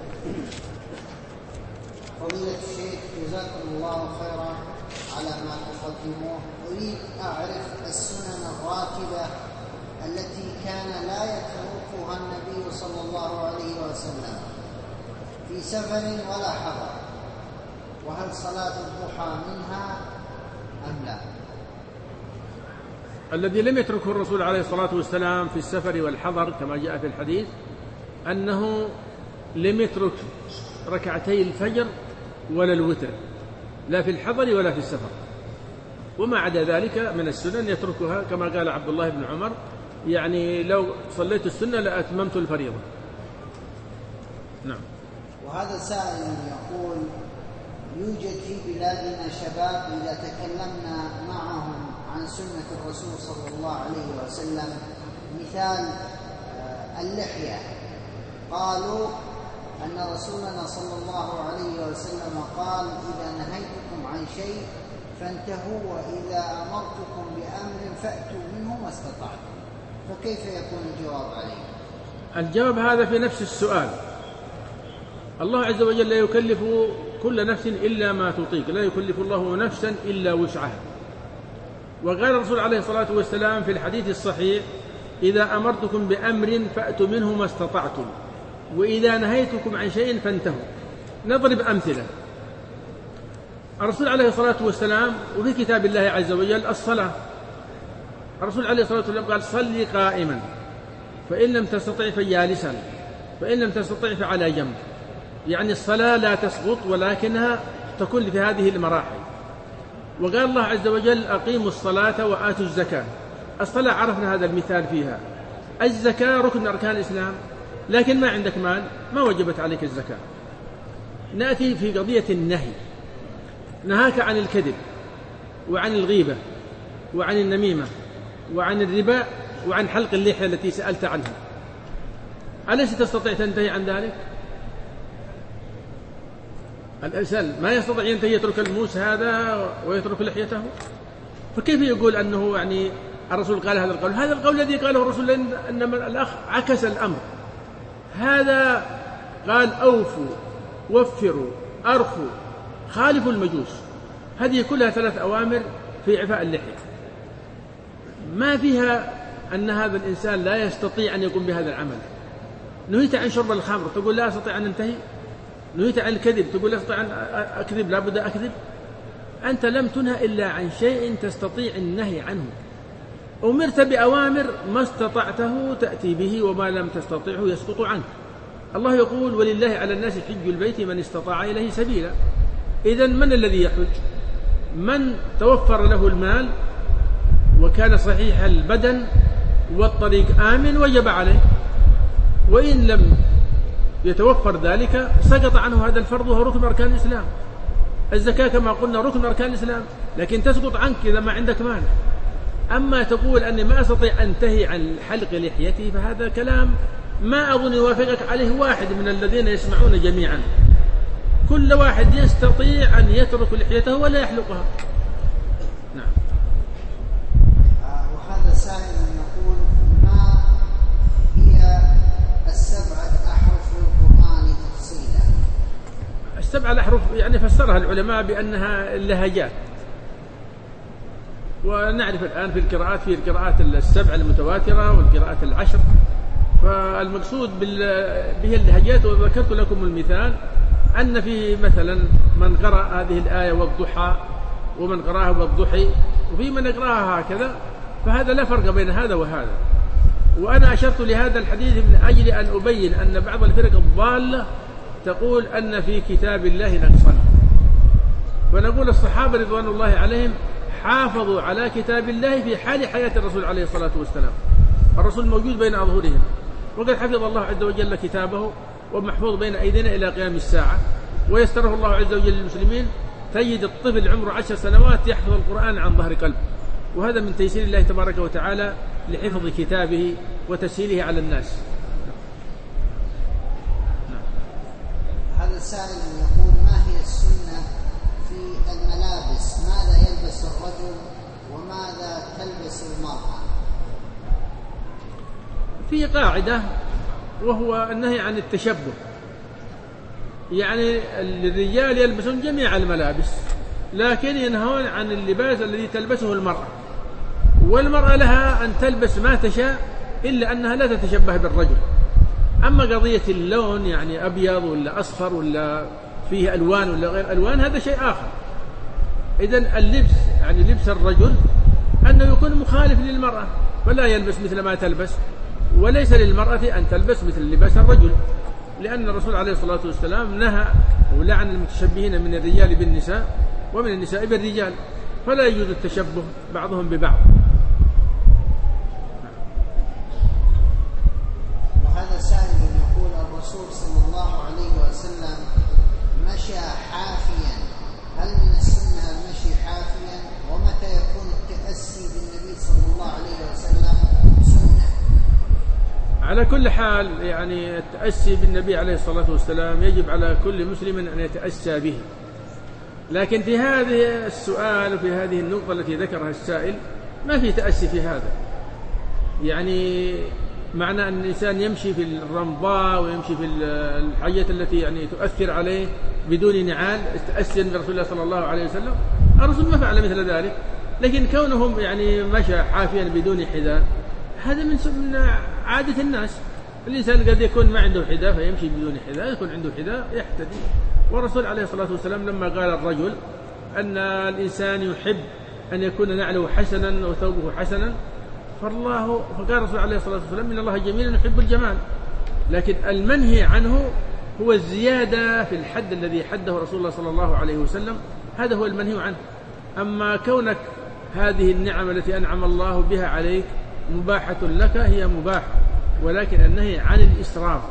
فضيلة الشيخ جزاكم الله خيرا على ما تقدموه، أريد أعرف السنن الراتبة التي كان لا يتركها النبي صلى الله عليه وسلم في سفر ولا حضر، وهل صلاة الضحى منها أم لا؟ الذي لم يتركه الرسول عليه الصلاة والسلام في السفر والحضر كما جاء في الحديث أنه لم يترك 2 الفجر ولا الوتر، لا في الحضر ولا في السفر، وما عدا ذلك من السنن يتركها، كما قال عبد الله بن عمر: يعني لو صليت السنة لأتممت الفريضة. نعم. وهذا سائل يقول: يوجد في بلادنا شباب إذا تكلمنا معهم عن سنة الرسول صلى الله عليه وسلم، مثال اللحية، قالوا أن رسولنا صلى الله عليه وسلم قال: إذا نهيتكم عن شيء فانتهوا، وإذا أمرتكم بأمر فأتوا منه ما استطعتم. فكيف يكون الجواب عليه؟ الجواب هذا في نفس السؤال. الله عز وجل لا يكلف كل نفس إلا ما تطيق، لا يكلف الله نفسا إلا وسعها. وقال الرسول عليه الصلاة والسلام في الحديث الصحيح: إذا أمرتكم بأمر فأتوا منه ما استطعتم، وإذا نهيتكم عن شيء فانتهوا. نضرب أمثلة. الرسول عليه الصلاة والسلام وفي كتاب الله عز وجل الصلاة، الرسول عليه الصلاة والسلام قال: صلي قائما، فإن لم تستطع فجالسا، فإن لم تستطع فعلى جنب. يعني الصلاة لا تسقط، ولكنها تكون في هذه المراحل. وقال الله عز وجل: أقيموا الصلاة وآتوا الزكاة. الصلاة عرفنا هذا المثال فيها. الزكاة ركن أركان الإسلام، لكن ما عندك مال ما وجبت عليك الزكاة. نأتي في قضية النهي. نهاك عن الكذب وعن الغيبة وعن النميمة وعن الربا وعن حلق اللحية التي سألت عنها، أليس تستطيع تنتهي عن ذلك؟ الإنسان ما يستطيع ينتهي، يترك الموس هذا ويترك لحيته، فكيف يقول أنه يعني الرسول قال هذا القول؟ هذا القول الذي قاله الرسول، إنما الأخ عكس الأمر. هذا قال أوفوا وفروا أرخوا خالفوا المجوس. هذه كلها 3 أوامر في إعفاء اللحية، ما فيها أن هذا الإنسان لا يستطيع أن يقوم بهذا العمل. نهيت عن شرب الخمر تقول لا أستطيع أن أنتهي، نهيت عن الكذب تقول لا أستطيع أن أكذب، لا بد أكذب. أنت لم تنهى إلا عن شيء تستطيع النهي عنه. أمرت بأوامر ما استطعته تأتي به، وما لم تستطعه يسقط عنك. الله يقول ولله على الناس حج البيت من استطاع إليه سبيلا. إذن من الذي يحج؟ من توفر له المال وكان صحيح البدن والطريق آمن وجب عليه، وإن لم يتوفر ذلك سقط عنه هذا الفرض وهو ركن أركان الإسلام. الزكاة كما قلنا ركن أركان الإسلام، لكن تسقط عنك إذا ما عندك مال. أما تقول أني ما أستطيع أنتهي عن حلق لحيتي، فهذا كلام ما أظن يوافقك عليه واحد من الذين يسمعون جميعا. كل واحد يستطيع أن يترك لحيته ولا يحلقها. نعم. وهذا سائل يقول ما هي 7 أحرف القرآن تفصيلا؟ 7 الأحرف يعني فسرها العلماء بأنها اللهجات، ونعرف الآن في القراءات في القراءات 7 المتواترة والقراءات 10، فالمقصود به اللهجات. وذكرت لكم المثال أن في مثلا من قرأ هذه الآية والضحى ومن قرأها والضحي، وفي من يقرأها هكذا، فهذا لا فرق بين هذا وهذا. وأنا أشرت لهذا الحديث من أجل أن أبين أن بعض الفرق الضالة تقول أن في كتاب الله نقصا، ونقول الصحابة رضوان الله عليهم حافظوا على كتاب الله في حال حياة الرسول عليه الصلاة والسلام. الرسول موجود بين أظهرهم، وقد حفظ الله عز وجل كتابه ومحفوظ بين أيدينا إلى قيام الساعة، ويستره الله عز وجل للمسلمين. تجد الطفل عمره 10 سنوات يحفظ القرآن عن ظهر قلب، وهذا من تيسير الله تبارك وتعالى لحفظ كتابه وتسهيله على الناس. هذا السائل يقول ما هي السنة في الملابس؟ ماذا يلبس الرجل وماذا تلبس المرأة؟ في قاعدة وهو النهي عن التشبه، يعني الرجال يلبسون جميع الملابس، لكن ينهون عن اللباس الذي تلبسه المرأة، والمرأة لها أن تلبس ما تشاء إلا أنها لا تتشبه بالرجل. أما قضية اللون يعني أبيض ولا أصفر ولا فيه ألوان ولا غير ألوان هذا شيء آخر. إذن اللبس يعني لبس الرجل أنه يكون مخالف للمرأة، فلا يلبس مثل ما تلبس، وليس للمرأة أن تلبس مثل لباس الرجل، لأن الرسول عليه الصلاة والسلام نهى ولعن المتشبهين من الرجال بالنساء ومن النساء بالرجال، فلا يجوز التشبه بعضهم ببعض. وهذا سائل يقول الرسول صلى الله عليه وسلم مشى حافيا، هل من السنة المشي حافيا؟ ومتى يكون التأسي بالنبي صلى الله عليه وسلم سنة؟ على كل حال يعني التأسي بالنبي عليه الصلاة والسلام يجب على كل مسلم أن يتأسى به، لكن في هذه السؤال وفي هذه النقطة التي ذكرها السائل ما في تأسي في هذا. يعني معنى أن الإنسان يمشي في الرمضاء ويمشي في الحاجات التي يعني تؤثر عليه بدون نعال تأسيا برسول الله صلى الله عليه وسلم، الرسول ما فعل مثل ذلك. لكن كونهم يعني مشى حافيا بدون حذاء هذا من عادة الناس. الإنسان قد يكون ما عنده حذاء فيمشي بدون حذاء، يكون عنده حذاء يحتدي. والرسول عليه الصلاة والسلام لما قال الرجل أن الإنسان يحب أن يكون نعله حسنا وثوبه حسنا، فقال الرسول عليه الصلاة والسلام إن الله جميل يحب الجمال. لكن المنهي عنه هو الزيادة في الحد الذي حده رسول الله صلى الله عليه وسلم، هذا هو المنهي عنه. أما كونك هذه النعم التي أنعم الله بها عليك مباحة لك هي مباحة، ولكن النهي عن الإسراف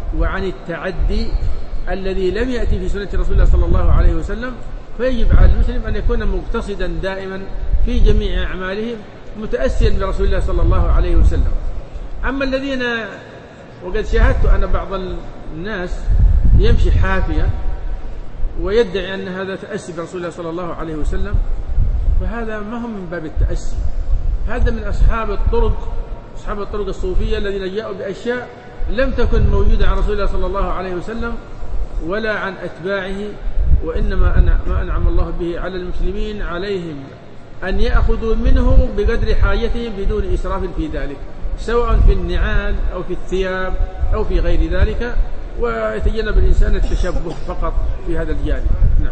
وعن التعدي الذي لم يأتي في سنة رسول الله صلى الله عليه وسلم. فيجب على المسلم أن يكون مقتصدا دائما في جميع أعماله متأسيا برسول الله صلى الله عليه وسلم. أما الذين وقد شاهدت أن بعض الناس يمشي حافيا ويدعي أن هذا تأسي برسول الله صلى الله عليه وسلم، فهذا ما هم من باب التأسي، هذا من أصحاب الطرق الصوفية الذين جاءوا بأشياء لم تكن موجودة عن رسول الله صلى الله عليه وسلم ولا عن أتباعه، وإنما ما أنعم الله به على المسلمين عليهم أن يأخذوا منه بقدر حاجتهم بدون إسراف في ذلك، سواء في النعال أو في الثياب أو في غير ذلك، ويتجنب الإنسان التشبه فقط في هذا الجانب. نعم.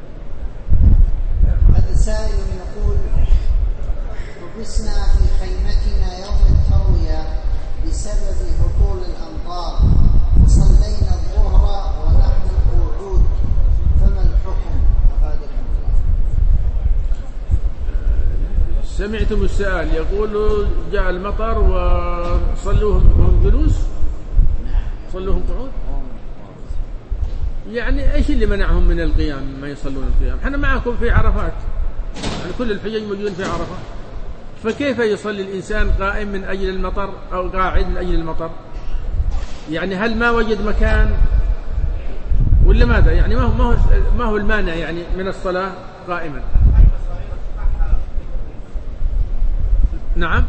هذا سائل يقول: حبسنا في خيمتنا يوم التروية بسبب هطول الأمطار، وصلينا الظهر ونحن قعود، فما الحكم؟ أفادكم الله. سمعتم السائل يقول: جاء المطر وصلوهم جلوس؟ صلوهم قعود؟ يعني ايش اللي منعهم من القيام ما يصلون القيام؟ احنا معكم في عرفات، يعني كل الحجاج موجودين في عرفة، فكيف يصلي الإنسان قائم من أجل المطر أو قاعد من أجل المطر؟ يعني هل ما وجد مكان ولا ماذا؟ يعني ما هو المانع يعني من الصلاة قائما؟ نعم.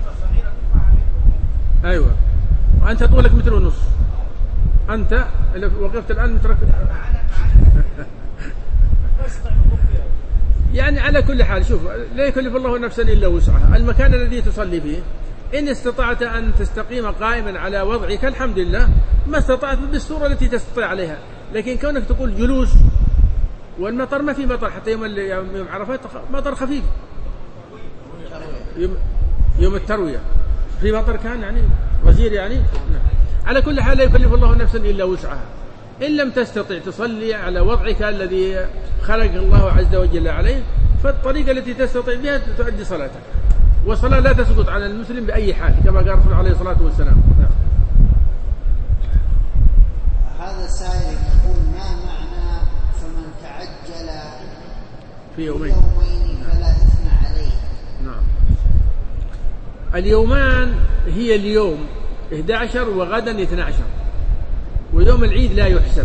أيوة. وأنت طولك متر ونص، أنت اللي وقفت الآن مترك. يعني على كل حال، شوف، لا يكلف الله نفسا إلا وسعها. المكان الذي تصلي فيه إن استطعت أن تستقيم قائما على وضعك الحمد لله، ما استطعت بالصورة التي تستطيع عليها. لكن كونك تقول جلوس والمطر، ما في مطر حتى يوم عرفات، مطر خفيف. يوم التروية في مطر كان يعني غزير يعني. على كل حال لا يكلف الله نفسا إلا وسعها. إن لم تستطع تصلي على وضعك الذي خلق الله عز وجل عليه، فالطريقة التي تستطيع بها تؤدي صلاتك، والصلاة لا تسقط على المسلم بأي حال كما قال الرسول عليه الصلاة والسلام. هذا السائل يقول: ما معنى فمن تعجل في يومين فلا إثم عليه؟ نعم. اليومان هي اليوم 11 وغدا 12، ويوم العيد لا يحسب،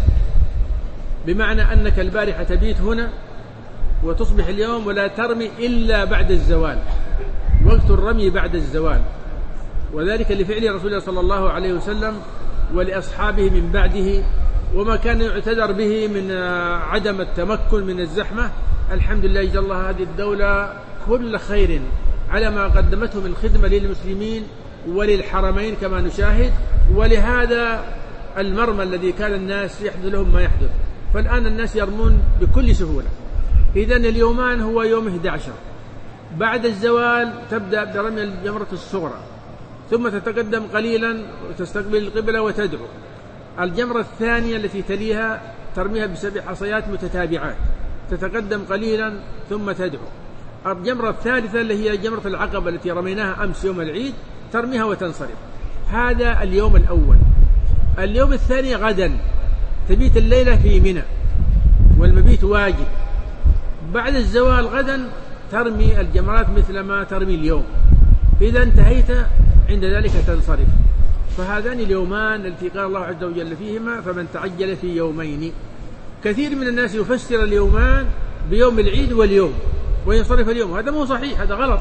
بمعنى أنك البارحة تبيت هنا وتصبح اليوم ولا ترمي إلا بعد الزوال، وقت الرمي بعد الزوال، وذلك لفعل رسول الله صلى الله عليه وسلم ولأصحابه من بعده، وما كان يعتذر به من عدم التمكن من الزحمة. الحمد لله جل الله هذه الدولة كل خير على ما قدمته من خدمة للمسلمين وللحرمين كما نشاهد، ولهذا المرمى الذي كان الناس يحدث لهم ما يحدث، فالآن الناس يرمون بكل سهولة. إذن اليومان هو يوم 11، بعد الزوال تبدأ برمي الجمرة الصغرى، ثم تتقدم قليلا وتستقبل القبلة وتدعو. الجمرة الثانية التي تليها ترميها ب7 حصيات متتابعات، تتقدم قليلا ثم تدعو. الجمرة الثالثة اللي هي جمرة العقبة التي رميناها أمس يوم العيد ترميها وتنصرف. هذا اليوم الأول. اليوم الثاني غدا تبيت الليلة في منى، والمبيت واجب. بعد الزوال غدا ترمي الجمرات مثل ما ترمي اليوم، إذا انتهيت عند ذلك تنصرف. فهذان اليومان التي قال الله عز وجل فيهما فمن تعجل في يومين. كثير من الناس يفسر اليومان بيوم العيد واليوم وينصرف اليوم، هذا مو صحيح، هذا غلط.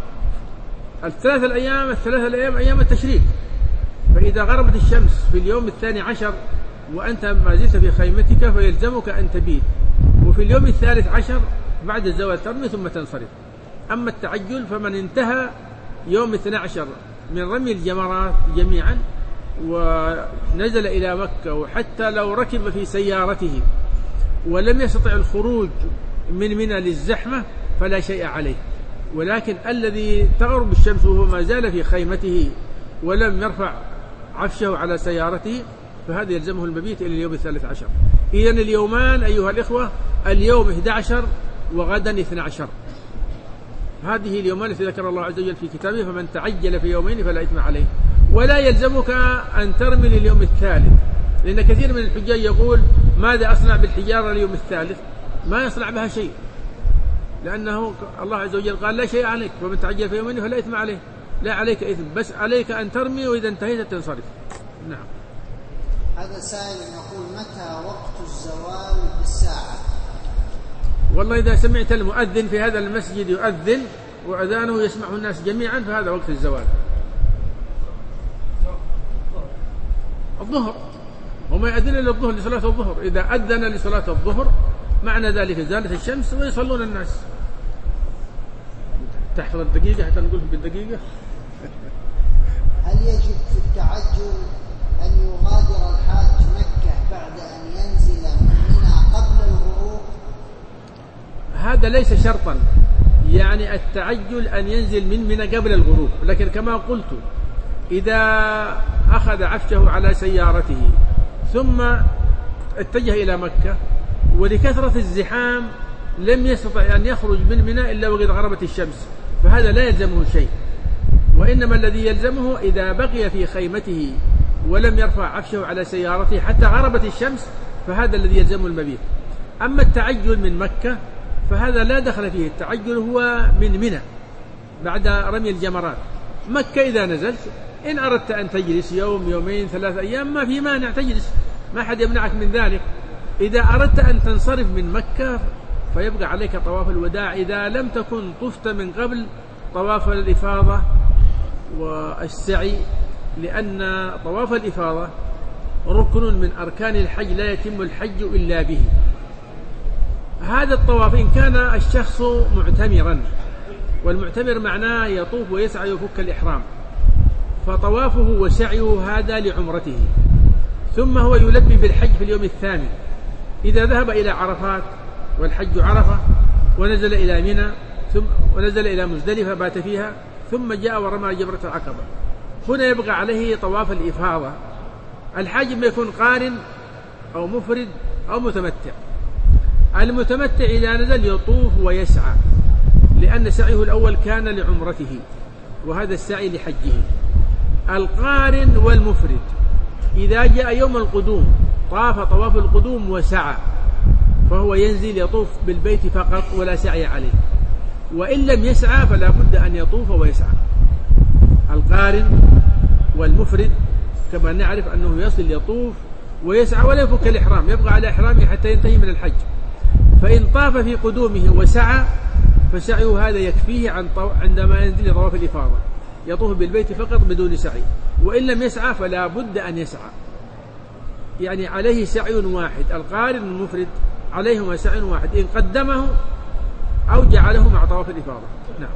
الثلاث الأيام أيام التشريق، فإذا غربت الشمس في اليوم 12 وأنت ما زلت في خيمتك فيلزمك أن تبيت، وفي اليوم 13 بعد الزوال ترمي ثم تنصرف. أما التعجل فمن انتهى يوم 12 من رمي الجمرات جميعا ونزل إلى مكة، وحتى لو ركب في سيارته ولم يستطع الخروج من منى للزحمة فلا شيء عليه. ولكن الذي تغرب الشمس وهو ما زال في خيمته ولم يرفع عفشه على سيارته فهذا يلزمه المبيت إلى اليوم 13. إذن اليومان أيها الإخوة اليوم 11 وغدا 12، هذه اليومان التي ذكر الله عز وجل في كتابه فمن تعجل في يومين فلا إثم عليه. ولا يلزمك أن ترمي لليوم الثالث، لأن كثير من الحجاج يقول ماذا أصنع بالحجارة اليوم الثالث؟ ما يصنع بها شيء، لأنه الله عز وجل قال لا شيء عليك، ومن تعجل في يومين فلا إثم عليه، لا عليك إثم، بس عليك أن ترمي وإذا انتهيت تنصرف. نعم. هذا سائل يقول متى وقت الزوال بالساعة؟ والله إذا سمعت المؤذن في هذا المسجد يؤذن وأذانه يسمعه الناس جميعا فهذا وقت الزوال. الظهر، وما يأذن إلا الظهر لصلاة الظهر. إذا أذن لصلاة الظهر معنى ذلك زالت الشمس ويصلون الناس. تحفظ الدقيقة حتى نقول بالدقيقة. هل يجب في التعجل أن يغادر الحاج مكة بعد أن ينزل من منى قبل الغروب؟ هذا ليس شرطا، يعني التعجل أن ينزل من منى قبل الغروب، لكن كما قلت إذا أخذ عفشه على سيارته ثم اتجه إلى مكة ولكثرة الزحام لم يستطع أن يخرج من منى إلا وقد غربت الشمس، فهذا لا يلزمه شيء، وإنما الذي يلزمه إذا بقي في خيمته ولم يرفع عفشه على سيارته حتى غربت الشمس فهذا الذي يلزمه المبيت. أما التعجل من مكة فهذا لا دخل فيه، التعجل هو من منى بعد رمي الجمرات. مكة إذا نزلت إن أردت أن تجلس يوم يومين 3 أيام ما في مانع تجلس، ما حد يمنعك من ذلك. إذا أردت أن تنصرف من مكة فيبقى عليك طواف الوداع إذا لم تكن طفت من قبل طواف الإفاضة والسعي، لأن طواف الإفاضة ركن من أركان الحج لا يتم الحج إلا به. هذا الطواف إن كان الشخص معتمرا، والمعتمر معناه يطوف ويسعى يفك الإحرام، فطوافه وسعيه هذا لعمرته، ثم هو يلبي بالحج في اليوم الثامن. إذا ذهب إلى عرفات والحج عرفة ونزل إلى منى ثم ونزل إلى مزدلفة بات فيها ثم جاء ورمى جمرة العقبة، هنا يبقى عليه طواف الإفاضة. الحاج ما يكون قارن أو مفرد أو متمتع. المتمتع إذا نزل يطوف ويسعى لأن سعيه الأول كان لعمرته وهذا السعي لحجه. القارن والمفرد إذا جاء يوم القدوم طاف طواف القدوم وسعى فهو ينزل يطوف بالبيت فقط ولا سعي عليه، وإن لم يسعى فلا بد أن يطوف ويسعى. القارن والمفرد كما نعرف أنه يصل يطوف ويسعى ولا يفك الإحرام، يبقى على إحرامه حتى ينتهي من الحج. فإن طاف في قدومه وسعى فسعيه هذا يكفيه عندما ينزل طواف الإفاضة، يطوف بالبيت فقط بدون سعي. وإن لم يسعى فلا بد أن يسعى، يعني عليه سعي واحد. القارن والمفرد عليهما سعي واحد إن قدمه أو جعله مع طواف الإفاضة. نعم.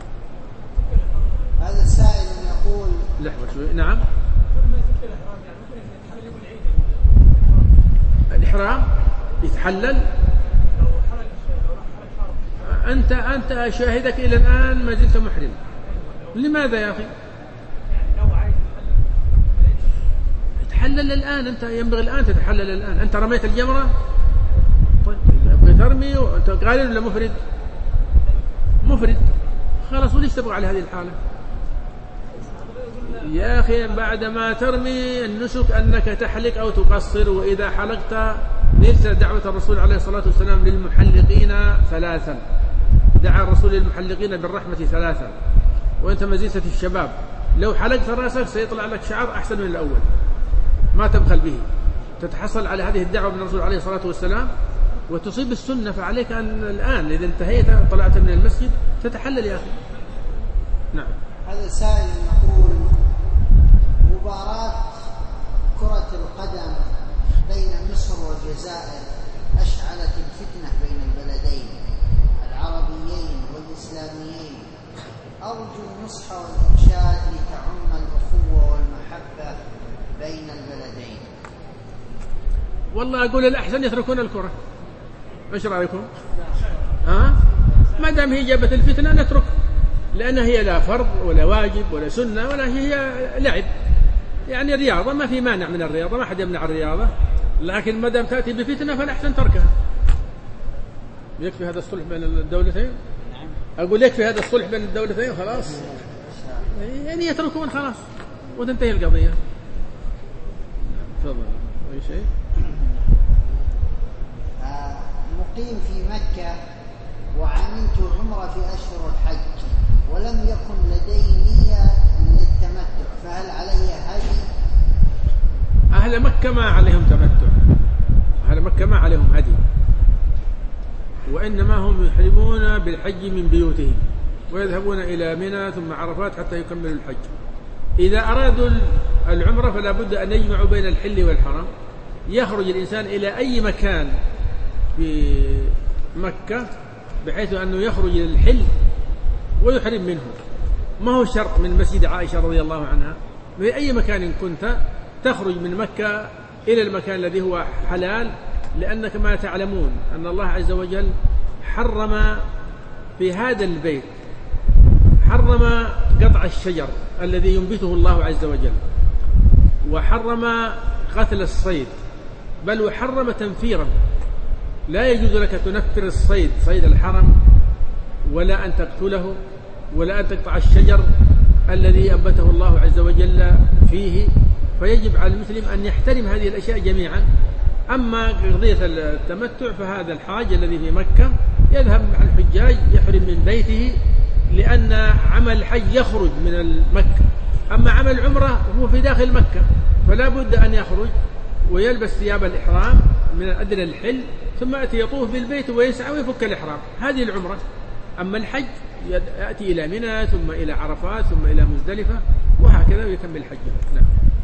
هذا السائل يقول لحظة شوي. نعم. الإحرام يتحلل. أنت شاهدك إلى الآن ما زلت محرم، لماذا يا أخي؟ تحلل الآن، أنت ينبغي الآن تتحلل الآن. أنت رميت الجمرة، طيب بترمي وأنت قارن ولا مفرد؟ مفرد، خلاص. وليش تبغى على هذه الحالة يا أخي؟ بعد ما ترمي النسك أنك تحلق أو تقصر، وإذا حلقت نلت دعوة الرسول عليه الصلاة والسلام للمحلقين 3، دعا الرسول للمحلقين بالرحمة 3، وأنت ما زلت في الشباب. لو حلقت رأسك سيطلع لك شعر أحسن من الأول ما تبخل به، تتحصل على هذه الدعوة من الرسول عليه الصلاة والسلام وتصيب السنة. فعليك أن الآن إذا انتهيت طلعت من المسجد تتحلل يا أخي. نعم. هذا سائل يقول مباراة كرة القدم بين مصر والجزائر أشعلت الفتنة بين البلدين العربيين والإسلاميين، أرجو النصح والإرشاد لتعم الأخوة والمحبة بين البلدين. والله أقول الأحسن يتركون الكرة، إيش رأيكم؟ ما دام هي جابت الفتنة نترك، لأنها هي لا فرض ولا واجب ولا سنة ولا هي لعب، يعني رياضة ما في مانع من الرياضة، ما حد يمنع الرياضة، لكن ما دام تأتي بفتنة فالأحسن تركها. يكفي هذا الصلح بين الدولتين. أقول يكفي هذا الصلح بين الدولتين خلاص، يعني يتركون خلاص وتنتهي القضية. تفضل. شيء. مقيم في مكة وعملت عمرة في أشهر الحج ولم يكن لدي نية للتمتع، فهل علي هدي؟ أهل مكة ما عليهم تمتع، أهل مكة ما عليهم هدي، وإنما هم يحرمون بالحج من بيوتهم ويذهبون إلى منى ثم عرفات حتى يكملوا الحج. إذا أرادوا العمرة فلا بد أن يجمعوا بين الحل والحرم. يخرج الإنسان إلى أي مكان في مكة بحيث أنه يخرج إلى الحل ويحرم منه، ما هو شرط من مسجد عائشة رضي الله عنها، في أي مكان كنت تخرج من مكة إلى المكان الذي هو حلال، لأنك ما تعلمون أن الله عز وجل حرم في هذا البيت، حرم قطع الشجر الذي ينبته الله عز وجل، وحرم قتل الصيد، بل وحرم تنفيرا. لا يجوز لك تنفر الصيد، صيد الحرم، ولا أن تقتله، ولا أن تقطع الشجر الذي أنبته الله عز وجل فيه. فيجب على المسلم أن يحترم هذه الأشياء جميعا. أما قضية التمتع فهذا الحاج الذي في مكة يذهب مع الحجاج يحرم من بيته، لأن عمل الحج يخرج من مكة. أما عمل العمرة هو في داخل مكة، فلا بد أن يخرج ويلبس ثياب الإحرام من أدنى الحل، ثم يأتي يطوف بالبيت ويسعى ويفك الإحرام. هذه العمرة. أما الحج يأتي إلى منى ثم إلى عرفات ثم إلى مزدلفة وهكذا ويكمل حجه. نعم.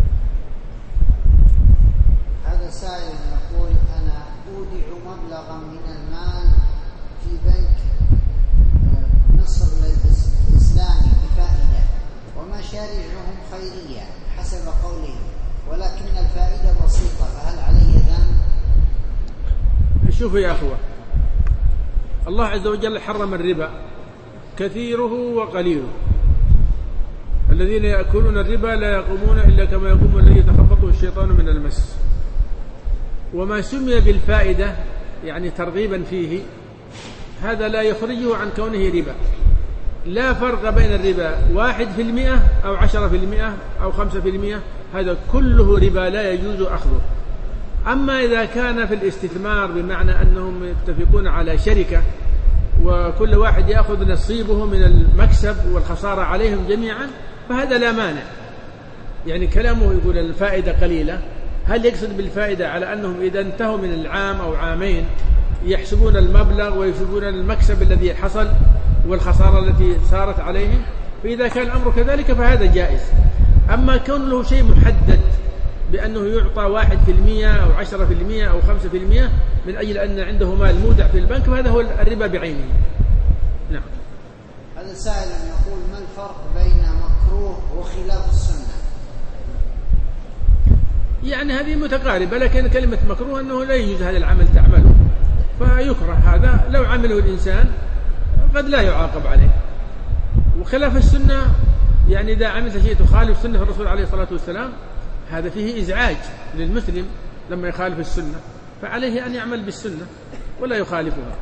هذا سائل يقول: أنا أودع مبلغا من المال في بنك مصر الإسلامي بفائدة، ومشاريعهم خيرية حسب قولهم، ولكن الفائدة بسيطة، فهل علي ذنب؟ شوفوا يا أخوة، الله عز وجل حرم الربا كثيره وقليله. الذين يأكلون الربا لا يقومون إلا كما يقوم الذي يتخبطه الشيطان من المس. وما سمي بالفائدة يعني ترغيبا فيه، هذا لا يخرجه عن كونه ربا. لا فرق بين الربا 1% أو 10% أو 5%، هذا كله ربا لا يجوز أخذه. أما إذا كان في الاستثمار بمعنى أنهم يتفقون على شركة وكل واحد يأخذ نصيبه من المكسب والخسارة عليهم جميعا، فهذا لا مانع. يعني كلامه يقول الفائدة قليلة، هل يقصد بالفائدة على أنهم إذا انتهوا من العام أو عامين يحسبون المبلغ ويحسبون المكسب الذي حصل والخسارة التي صارت عليهم؟ فإذا كان الأمر كذلك فهذا جائز. أما كون له شيء محدد بأنه يعطى 1% أو 10% أو 5% من أجل أن عنده مال مودع في البنك، فهذا هو الربا بعينه. نعم. هذا سائل يقول: ما الفرق بين مكروه وخلاف السنة؟ يعني هذه متقاربة، لكن كلمة مكروه أنه لا يجوز هذا العمل تعمله، فيكره هذا. لو عمله الإنسان قد لا يعاقب عليه. وخلاف السنة يعني إذا عملت شيء تخالف سنة الرسول عليه الصلاة والسلام، هذا فيه إزعاج للمسلم لما يخالف السنة، فعليه أن يعمل بالسنة ولا يخالفها.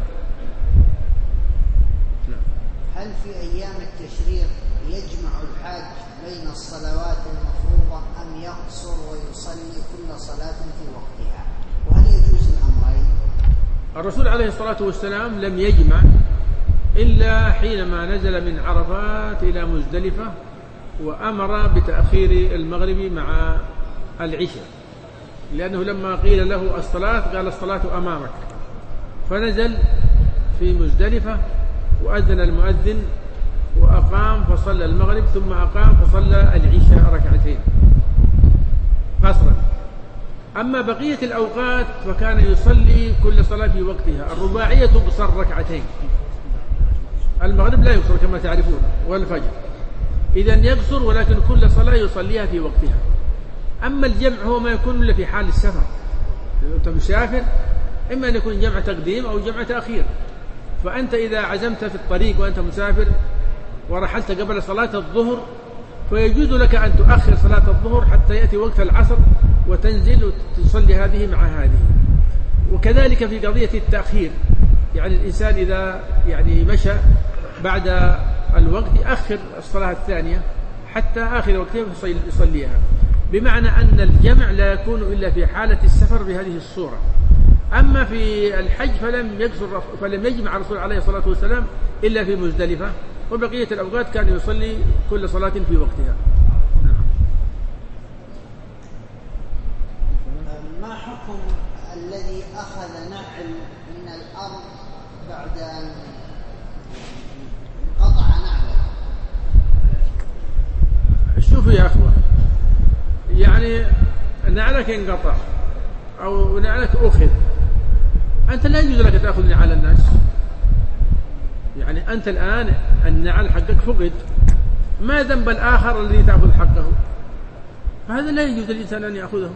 هل في أيام التشريق يجمع الحاج بين الصلوات المفروضة أم يقصر ويصلي كل صلاة في وقتها؟ وهل يجوز الأمرين؟ الرسول عليه الصلاة والسلام لم يجمع إلا حينما نزل من عرفات إلى مزدلفة، وأمر بتأخير المغرب مع العشاء، لأنه لما قيل له الصلاة قال: الصلاة أمامك. فنزل في مزدلفة وأذن المؤذن وأقام فصلى المغرب، ثم أقام فصلى العشاء ركعتين قصرا. أما بقية الأوقات فكان يصلي كل صلاة في وقتها. الرباعية تقصر ركعتين، المغرب لا يقصر كما تعرفون، والفجر إذن يقصر، ولكن كل صلاة يصليها في وقتها. أما الجمع هو ما يكون إلا في حال السفر. أنت مسافر إما أن يكون جمع تقديم أو جمع تأخير. فأنت إذا عزمت في الطريق وأنت مسافر ورحلت قبل صلاة الظهر، فيجوز لك أن تؤخر صلاة الظهر حتى يأتي وقت العصر وتنزل وتصلي هذه مع هذه. وكذلك في قضية التأخير، يعني الإنسان إذا يعني مشى بعد الوقت أخر الصلاة الثانية حتى آخر وقتها يصليها، بمعنى أن الجمع لا يكون إلا في حالة السفر بهذه الصورة. أما في الحج فلم يجمع الرسول عليه الصلاة والسلام إلا في مزدلفة، وبقية الأوقات كان يصلي كل صلاة في وقتها. ما حكم الذي أخذ نعل من الأرض بعد أن انقطع نعله؟ شوفوا يا أخوة، يعني نعلك انقطع أو نعلك أخذ، أنت لا يجوز لك تأخذ نعال الناس. يعني أنت الآن النعل حقك فقد، ما ذنب الآخر الذي تأخذ حقه؟ فهذا لا يجوز للإنسان أن يأخذه.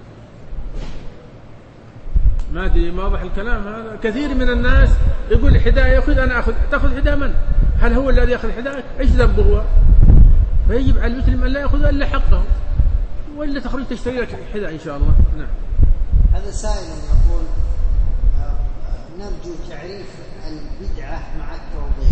ما أدري ما واضح الكلام هذا. كثير من الناس يقول حذاء يأخذ، أنا أخذ. تأخذ حذاء من؟ هل هو الذي يأخذ حذاءك؟ إيش ذنبه هو؟ فيجب على المسلم أن لا يأخذ إلا حقه، وإلا تخرج تشتري لك حذاء إن شاء الله. نعم. هذا سائل يقول نرجو تعريف البدعة مع التوضيح.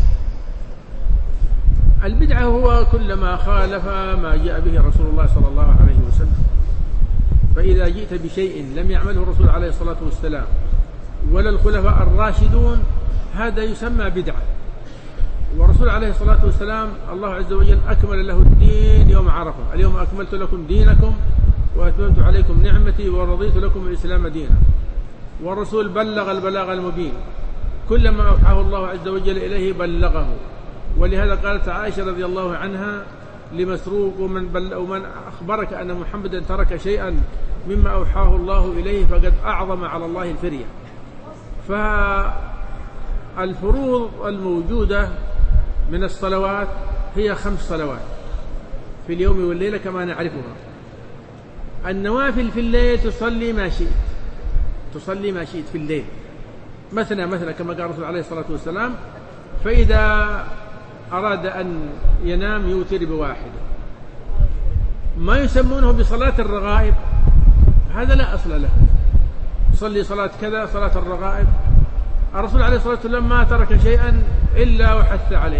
البدعة هو كل ما خالف ما جاء به رسول الله صلى الله عليه وسلم. فإذا جئت بشيء لم يعمله الرسول عليه الصلاة والسلام ولا الخلفاء الراشدون هذا يسمى بدعة. والرسول عليه الصلاة والسلام الله عز وجل أكمل له الدين يوم عرفة: اليوم أكملت لكم دينكم وأتممت عليكم نعمتي ورضيت لكم الإسلام دينا. والرسول بلغ البلاغ المبين، كلما أوحاه الله عز وجل إليه بلغه. ولهذا قالت عائشة رضي الله عنها لمسروق: ومن أخبرك أن محمدا ترك شيئا مما أوحاه الله إليه فقد أعظم على الله الفرية. فالفروض الموجودة من الصلوات هي 5 صلوات في اليوم والليلة كما نعرفها. النوافل في الليل تصلي ما شئت في الليل، مثلا كما قال الرسول عليه الصلاة والسلام: فإذا أراد أن ينام يوتر بواحدة. ما يسمونه بصلاة الرغائب، هذا لا أصل له. صلي صلاة كذا، صلاة الرغائب. الرسول عليه الصلاة والسلام ما ترك شيئا إلا وحث عليه.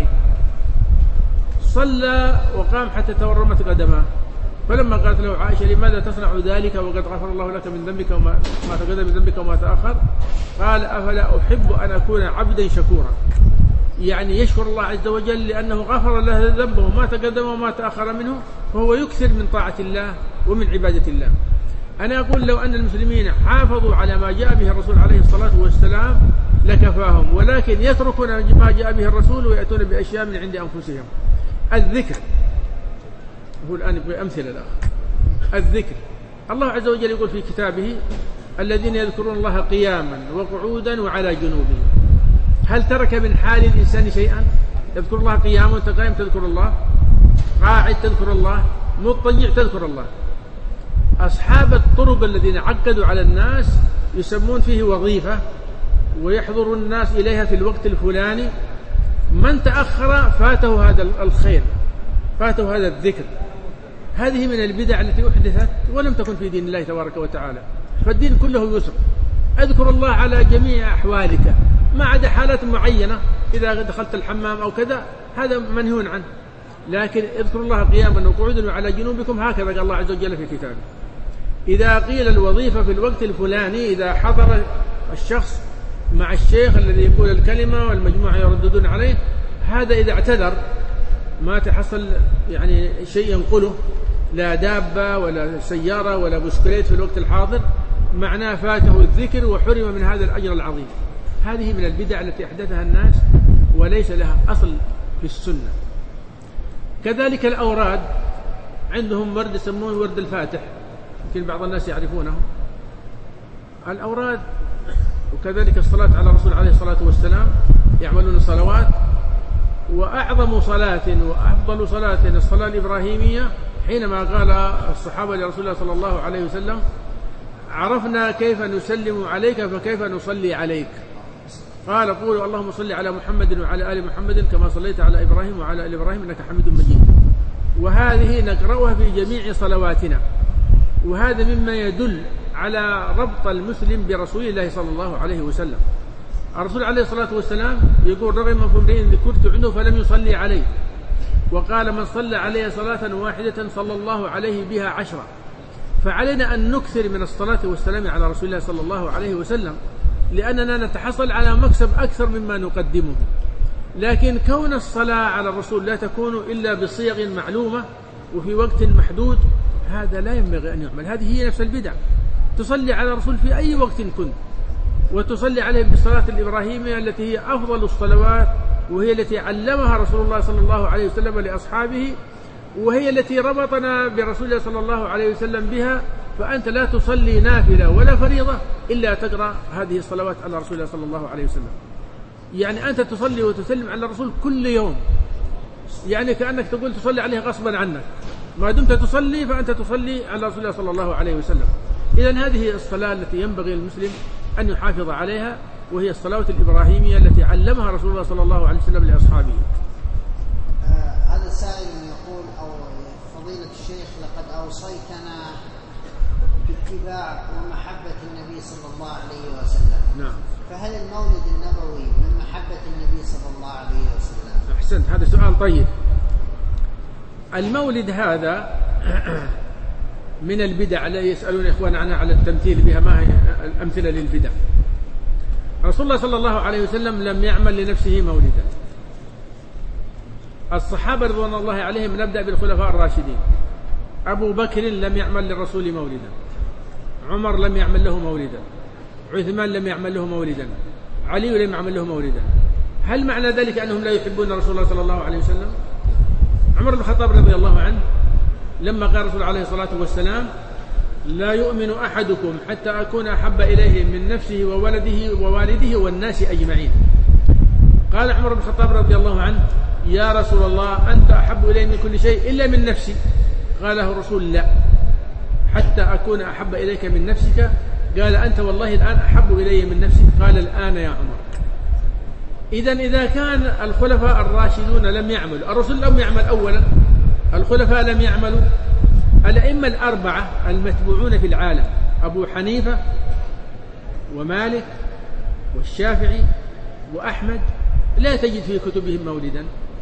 صلى وقام حتى تورمت قدماه، فلما قالت له عائشة: لماذا تصنع ذلك وقد غفر الله لك من ذنبك وما تقدم من ذنبك وما تأخر؟ قال: أفلا أحب أن أكون عبدا شكورا. يعني يشكر الله عز وجل لأنه غفر له ذنبه ما تقدم وما تأخر منه، فهو يكثر من طاعة الله ومن عبادة الله. أنا أقول لو أن المسلمين حافظوا على ما جاء به الرسول عليه الصلاة والسلام لكفاهم، ولكن يتركون ما جاء به الرسول ويأتون بأشياء من عند أنفسهم. الذكر، هو الآن يبغى أمثلة الآخر. الذكر، الله عز وجل يقول في كتابه: الذين يذكرون الله قياما وقعودا وعلى جنوبهم. هل ترك من حال الإنسان شيئا؟ يذكر الله قياما، وأنت قائم تذكر الله، قاعد تذكر الله، مضطجع تذكر الله. أصحاب الطرق الذين عقدوا على الناس يسمون فيه وظيفة ويحضر الناس إليها في الوقت الفلاني. من تأخر فاته هذا الخير، فاته هذا الذكر. هذه من البدع التي أحدثت ولم تكن في دين الله تبارك وتعالى. فالدين كله يسر. اذكر الله على جميع أحوالك ما عدا حالات معينة، إذا دخلت الحمام أو كذا هذا منهي عنه، لكن اذكروا الله قياما وقعودا وعلى جنوبكم، هكذا قال الله عز وجل في كتابه. إذا قيل الوظيفة في الوقت الفلاني، إذا حضر الشخص مع الشيخ الذي يقول الكلمة والمجموعة يرددون عليه، هذا إذا اعتذر ما تحصل يعني شيء ينقله، لا دابة ولا سيارة ولا بسكليت في الوقت الحاضر، معناه فاته الذكر وحرم من هذا الأجر العظيم. هذه من البدع التي أحدثها الناس وليس لها أصل في السنة. كذلك الأوراد، عندهم ورد يسمونه ورد الفاتح، يمكن بعض الناس يعرفونه. الأوراد وكذلك الصلاة على الرسول عليه الصلاة والسلام، يعملون صلوات، وأعظم صلاة وأفضل صلاة الصلاة الإبراهيمية، حينما قال الصحابة لرسول الله صلى الله عليه وسلم: عرفنا كيف نسلم عليك فكيف نصلي عليك؟ قال: قولوا اللهم صل على محمد وعلى آل محمد كما صليت على إبراهيم وعلى آل إبراهيم إنك حميد مجيد. وهذه نقرأها في جميع صلواتنا، وهذا مما يدل على ربط المسلم برسول الله صلى الله عليه وسلم. الرسول عليه الصلاة والسلام يقول: رغم في امرئ ذكرت عنده فلم يصلي عليه، وقال: من صلى عليه صلاة واحدة صلى الله عليه بها 10. فعلينا أن نكثر من الصلاة والسلام على رسول الله صلى الله عليه وسلم، لأننا نتحصل على مكسب أكثر مما نقدمه. لكن كون الصلاة على الرسول لا تكون إلا بصيغ معلومة وفي وقت محدود، هذا لا ينبغي أن يعمل. هذه هي نفس البدع. تصلي على الرسول في أي وقت كنت، وتصلي عليه بالصلاة الإبراهيمية التي هي أفضل الصلوات، وهي التي علمها رسول الله صلى الله عليه وسلم لأصحابه، وهي التي ربطنا برسول الله صلى الله عليه وسلم بها. فأنت لا تصلي نافلة ولا فريضة إلا تقرأ هذه الصلوات على رسول الله صلى الله عليه وسلم. يعني أنت تصلي وتسلم على الرسول كل يوم، يعني كأنك تقول تصلي عليه غصبا عنك. ما دمت تصلي فأنت تصلي على رسول الله صلى الله عليه وسلم. إذن هذه الصلاة التي ينبغي المسلم أن يحافظ عليها، وهي الصلاة الإبراهيمية التي علمها رسول الله صلى الله عليه وسلم لأصحابه. هذا السائل يقول: أو فضيلة الشيخ، لقد أوصيتنا باتباع ومحبة النبي صلى الله عليه وسلم. نعم. فهل المولد النبوي من محبة النبي صلى الله عليه وسلم؟ أحسنت، هذا سؤال طيب. المولد هذا من البدع التي يسألون إخواننا عنها على التمثيل بها، ما هي الأمثلة للبدع؟ رسول الله صلى الله عليه وسلم لم يعمل لنفسه مولدا. الصحابة رضوان الله عليهم، نبدأ بالخلفاء الراشدين. أبو بكر لم يعمل للرسول مولدا، عمر لم يعمل له مولدا، عثمان لم يعمل له مولدا، علي لم يعمل له مولدا. هل معنى ذلك أنهم لا يحبون رسول الله صلى الله عليه وسلم؟ عمر بن الخطاب رضي الله عنه لما قال الرسول عليه الصلاة والسلام: لا يؤمن أحدكم حتى أكون أحب إليه من نفسه وولده ووالده والناس أجمعين. قال عمر بن الخطاب رضي الله عنه: يا رسول الله، أنت أحب إلي من كل شيء إلا من نفسي. قال له الرسول: لا، حتى أكون أحب إليك من نفسك. قال: أنت والله الآن أحب إلي من نفسي. قال: الآن يا عمر. إذن إذا كان الخلفاء الراشدون لم يعملوا، الرسول لم يعمل أولا، الخلفاء لم يعملوا، الأئمة الأربعة المتبوعون في العالم أبو حنيفة ومالك والشافعي وأحمد لا تجد في كتبهم مولدا.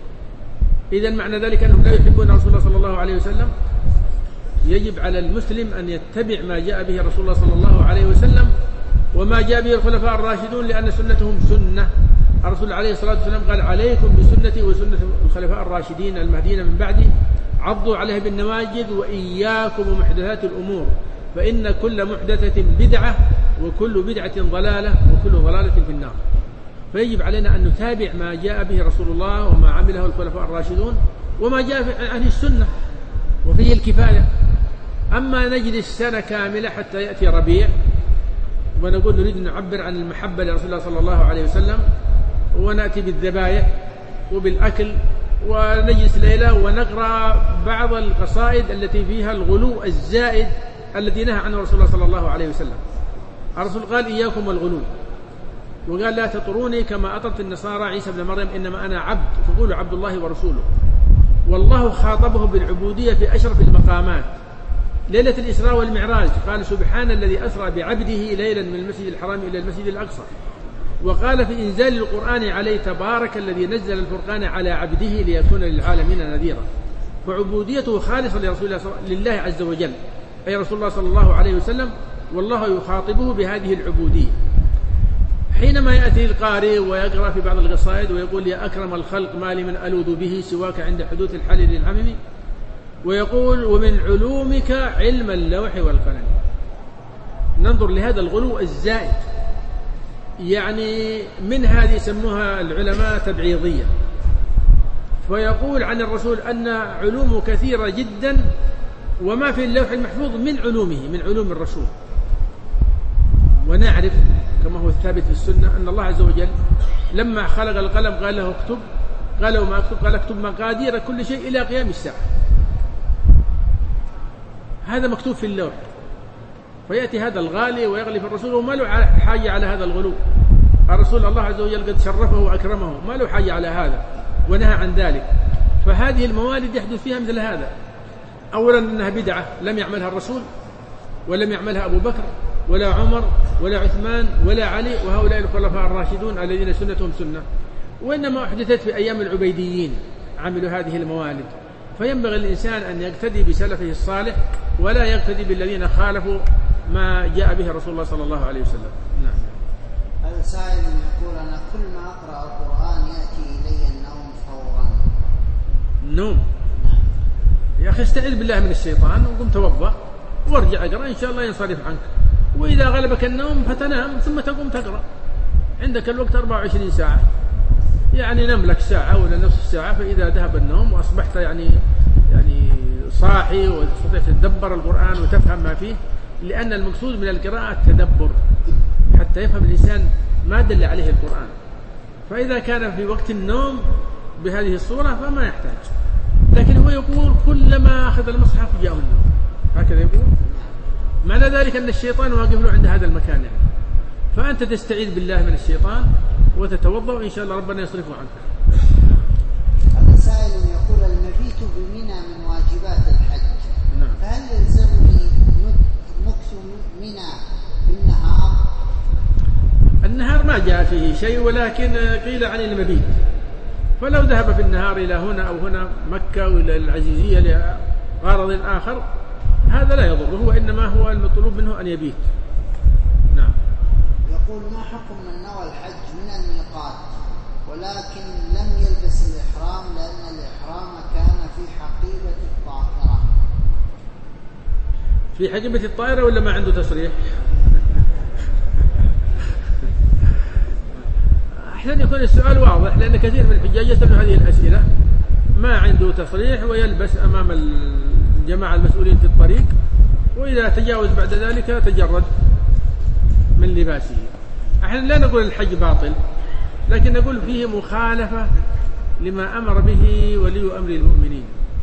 إذن معنى ذلك أنهم لا يحبون رسول الله صلى الله عليه وسلم. يجب على المسلم أن يتبع ما جاء به رسول الله صلى الله عليه وسلم وما جاء به الخلفاء الراشدون، لأن سنتهم سنة. الرسول عليه الصلاة والسلام قال: عليكم بسنتي وسنة الخلفاء الراشدين المهديين من بعدي، عضوا عليها بالنواجذ، وإياكم ومحدثات الأمور، فإن كل محدثة بدعة وكل بدعة ضلالة وكل ضلالة في النار. فيجب علينا أن نتابع ما جاء به رسول الله وما عمله الخلفاء الراشدون وما جاء عن السنة، وفيه الكفاية. أما نجلس سنة كاملة حتى يأتي ربيع ونقول نريد أن نعبر عن المحبة لرسول الله صلى الله عليه وسلم، ونأتي بالذبائح وبالأكل، ونجلس ليلة ونقرأ بعض القصائد التي فيها الغلو الزائد الذي نهى عنه رسول الله صلى الله عليه وسلم. الرسول قال: إياكم والغلو، وقال: لا تطروني كما أطرت النصارى عيسى بن مريم، إنما أنا عبد فقولوا عبد الله ورسوله. والله خاطبه بالعبودية في أشرف المقامات. ليلة الإسراء والمعراج قال: سبحان الذي أسرى بعبده ليلا من المسجد الحرام إلى المسجد الأقصى. وقال في إنزال القرآن عليه: تبارك الذي نزل الفرقان على عبده ليكون للعالمين نذيرا. فعبوديته خالصة لرسول الله لله عز وجل، أي رسول الله صلى الله عليه وسلم، والله يخاطبه بهذه العبودية. حينما يأتي القارئ ويقرأ في بعض القصائد ويقول: يا أكرم الخلق ما لي من ألوذ به سواك عند حدوث الحال للعمم، ويقول: ومن علومك علم اللوح والقلم. ننظر لهذا الغلو الزائد، يعني من هذه يسموها العلماء تبعيضية. فيقول عن الرسول أن علومه كثيرة جدا، وما في اللوح المحفوظ من علومه، من علوم الرسول. ونعرف كما هو الثابت في السنة أن الله عز وجل لما خلق القلم قال له اكتب، قال له ما اكتب؟ قال: اكتب مقادير كل شيء إلى قيام الساعة. هذا مكتوب في اللوح. فيأتي هذا الغالي ويغلي في الرسول وما له حاجة على هذا الغلو. الرسول الله عز وجل قد شرفه وأكرمه، ما له حاجة على هذا ونهى عن ذلك. فهذه الموالد يحدث فيها مثل هذا. أولا أنها بدعة لم يعملها الرسول ولم يعملها أبو بكر ولا عمر ولا عثمان ولا علي وهؤلاء الخلفاء الراشدون الذين سنتهم سنة، وإنما أحدثت في أيام العبيديين، عملوا هذه الموالد. فينبغي الإنسان أن يقتدي بسلفه الصالح ولا يقتدي بالذين خالفوا ما جاء به رسول الله صلى الله عليه وسلم. نعم. هذا سائل يقول: أنا كل ما أقرأ القرآن يأتي إلي النوم فورا. النوم؟ يا أخي استعذ بالله من الشيطان وقم توضأ وارجع اقرأ إن شاء الله ينصرف عنك. وإذا غلبك النوم فتنام ثم تقوم تقرأ. عندك الوقت 24 ساعة، يعني نم لك ساعة ولا نصف ساعة، فإذا ذهب النوم وأصبحت يعني صاحي وتستطيع تتدبر القرآن وتفهم ما فيه، لأن المقصود من القراءة التدبر حتى يفهم الإنسان ما دل عليه القرآن. فإذا كان في وقت النوم بهذه الصورة فما يحتاج، لكن هو يقول كلما أخذ المصحف جاءه النوم، هكذا يقول. معنى ذلك أن الشيطان واقف له عند هذا المكان يعني. فأنت تستعيذ بالله من الشيطان وتتوضأ وإن شاء الله ربنا يصرفه عنك. هذا سائل يقول: المبيت بمنى من واجبات الحج، نعم. فهل يلزمني مكث منى بالنهار؟ النهار ما جاء فيه شيء، ولكن قيل عن المبيت، فلو ذهب في النهار إلى هنا أو هنا مكة وإلى العزيزية لغرض آخر هذا لا يضره، وإنما هو المطلوب منه أن يبيت. نعم. يقول: ما حكم من نوى الحج من الميقات ولكن لم يلبس الإحرام لأن الإحرام كان في حقيبة الطائرة؟ في حقيبة الطائرة ولا ما عنده تصريح؟ أحيانا يكون السؤال واضح، لأن كثير من الحجاج يسألوا هذه الأسئلة ما عنده تصريح ويلبس أمام الجماعة المسؤولين في الطريق، وإذا تجاوز بعد ذلك تجرد من لباسه. احنا لا نقول الحج باطل، لكن نقول فيه مخالفة لما أمر به ولي أمر المؤمنين.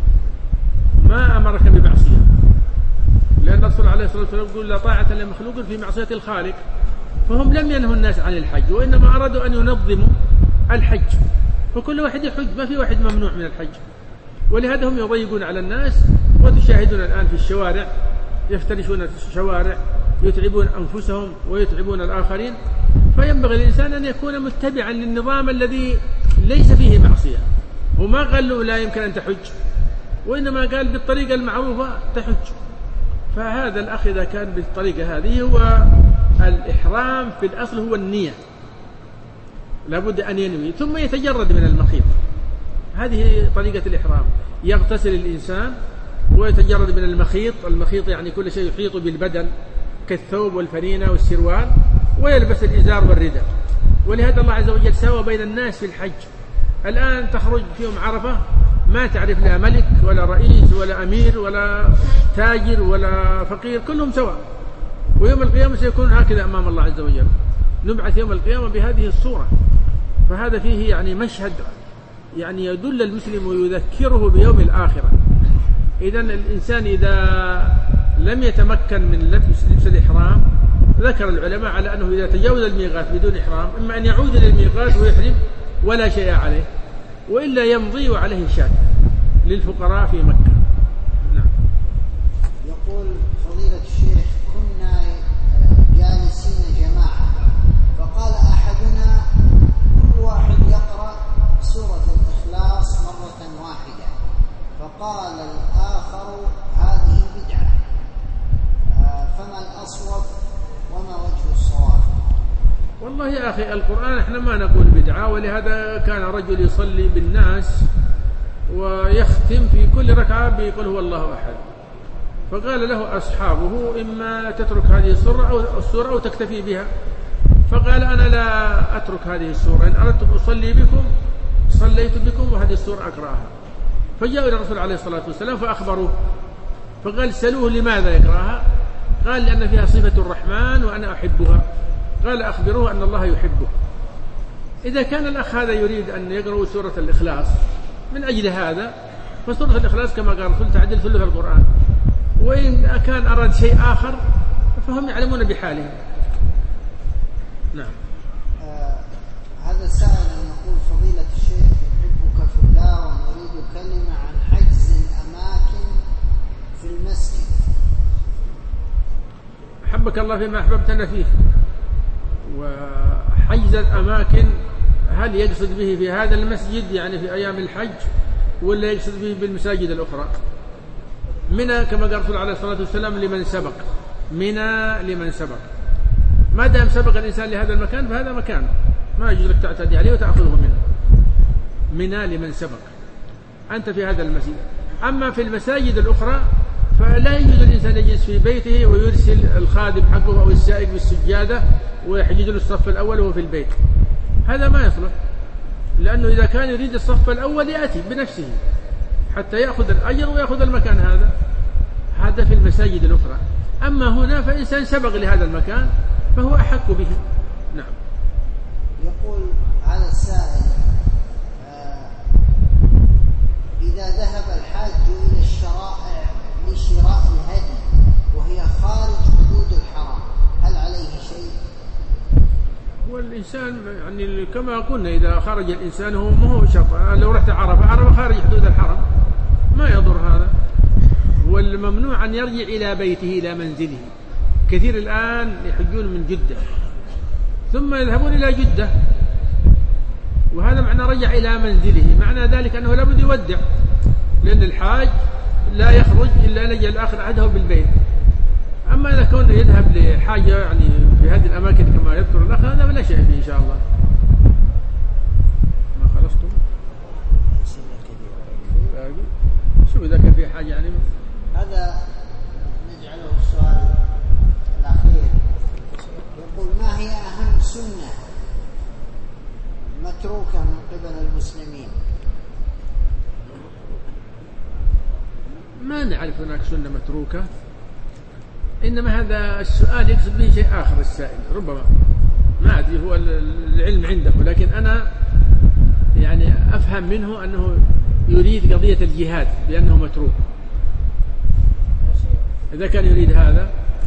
ما أمرك بمعصية، لأن الرسول عليه الصلاة والسلام يقول: لا طاعة لمخلوق في معصية الخالق. فهم لم ينهوا الناس عن الحج، وإنما أرادوا أن ينظموا الحج، فكل واحد يحج، ما في واحد ممنوع من الحج. ولهذا هم يضيقون على الناس، وتشاهدون الآن في الشوارع يفترشون الشوارع، يتعبون أنفسهم ويتعبون الآخرين. فينبغي الإنسان أن يكون متبعا للنظام الذي ليس فيه معصية. وما قال له لا يمكن أن تحج، وإنما قال بالطريقة المعروفة تحج. فهذا الأخ إذا كان بالطريقة هذه، هو الإحرام في الأصل هو النية، لابد أن ينوي ثم يتجرد من المخيط. هذه طريقة الإحرام، يغتسل الإنسان ويتجرد من المخيط. المخيط يعني كل شيء يحيط بالبدن كالثوب والفرينة والسروال، ويلبس الإزار والرداء. ولهذا الله عز وجل ساوى بين الناس في الحج. الآن تخرج في يوم عرفة ما تعرف لا ملك ولا رئيس ولا أمير ولا تاجر ولا فقير، كلهم سواء. ويوم القيامة سيكون هكذا أمام الله عز وجل، نبعث يوم القيامة بهذه الصورة. فهذا فيه يعني مشهد يعني يدل المسلم ويذكره بيوم الآخرة. إذن الإنسان إذا لم يتمكن من لبس الإحرام، ذكر العلماء على أنه إذا تجاوز الميقات بدون إحرام إما أن يعود إلى الميقات ويحرم ولا شيء عليه، وإلا يمضي وعليه شاة للفقراء في مكة. نعم. يقول: فضيلة الشيخ، كنا جالسين جماعة، فقال أحدنا: كل واحد يقرأ سورة الإخلاص مرة واحدة. فقال الآخر: هذه بدعة، فما الأصوب وما وجه الصواب؟ والله يا أخي القرآن احنا ما نقول بدعة، ولهذا كان رجل يصلي بالناس ويختم في كل ركعة بيقول هو الله أحد، فقال له أصحابه: إما تترك هذه السورة أو تكتفي بها. فقال: أنا لا أترك هذه السورة، إن أردت أصلي بكم صليت بكم وهذه السورة أقرأها. فجاءوا إلى الرسول عليه الصلاة والسلام فأخبروه، فقال: سألوه لماذا يقرأها؟ قال: لأن فيها صفة الرحمن وأنا أحبها. قال: أخبروه أن الله يحبه. إذا كان الأخ هذا يريد أن يقرأ سورة الإخلاص من أجل هذا، فسورة الإخلاص كما قال الرسول تعدل ثلث القرآن. وإن كان أراد شيء آخر فهم يعلمون بحالهم. نعم. هذا سائل يقول: فضيلة الشيخ، نحبك في الله ونريد كلمة عن حجز الأماكن في المسجد. أحبك الله فيما أحببتنا فيه. وحجز الأماكن هل يقصد به في هذا المسجد يعني في أيام الحج، ولا يقصد به بالمساجد الأخرى؟ منى كما قال الرسول عليه الصلاة والسلام لمن سبق، منى لمن سبق، ما دام سبق الإنسان لهذا المكان فهذا مكانه، ما يجوز لك تعتدي عليه وتأخذه منه. منى لمن سبق، أنت في هذا المسجد. أما في المساجد الأخرى فلا يجوز الإنسان يجلس في بيته ويرسل الخادم حقه أو السائق بالسجادة ويحجز له الصف الأول وهو في البيت، هذا ما يصلح، لأنه إذا كان يريد الصف الأول يأتي بنفسه حتى يأخذ الأجر ويأخذ المكان هذا في المساجد الأخرى. أما هنا فإنسان سبق لهذا المكان فهو أحق به. نعم. يقول هذا السائل: إذا ذهب الحاج إلى الشرائع لشراء الهدي وهي خارج حدود الحرم هل عليه شيء؟ والإنسان يعني كما قلنا إذا خرج الإنسان هو ما هو شرط، لو رحت عرفة خارج حدود الحرم ما يضر هذا. والممنوع أن يرجع إلى بيته إلى منزله. كثير الآن يحجون من جدة ثم يذهبون إلى جدة وهذا معنى رجع إلى منزله، معنى ذلك أنه لابد يودع، لأن الحاج لا يخرج إلا أن يجعل آخر عهده بالبيت. أما إذا كان يذهب لحاجة يعني في هذه الأماكن كما يذكر الأخ هذا فلا شيء فيه إن شاء الله. ما خلصتم؟ شوف إذا كان في حاجة يعني هذا نجعله السؤال الأخير. يقول: ما هي أهم سنة متروكة من قبل المسلمين؟ ما نعرف هناك سنة متروكة، إنما هذا السؤال يقصد به شيء آخر السائل، ربما ما أدري هو العلم عنده، لكن أنا يعني أفهم منه أنه يريد قضية الجهاد بأنه متروك. إذا كان يريد هذا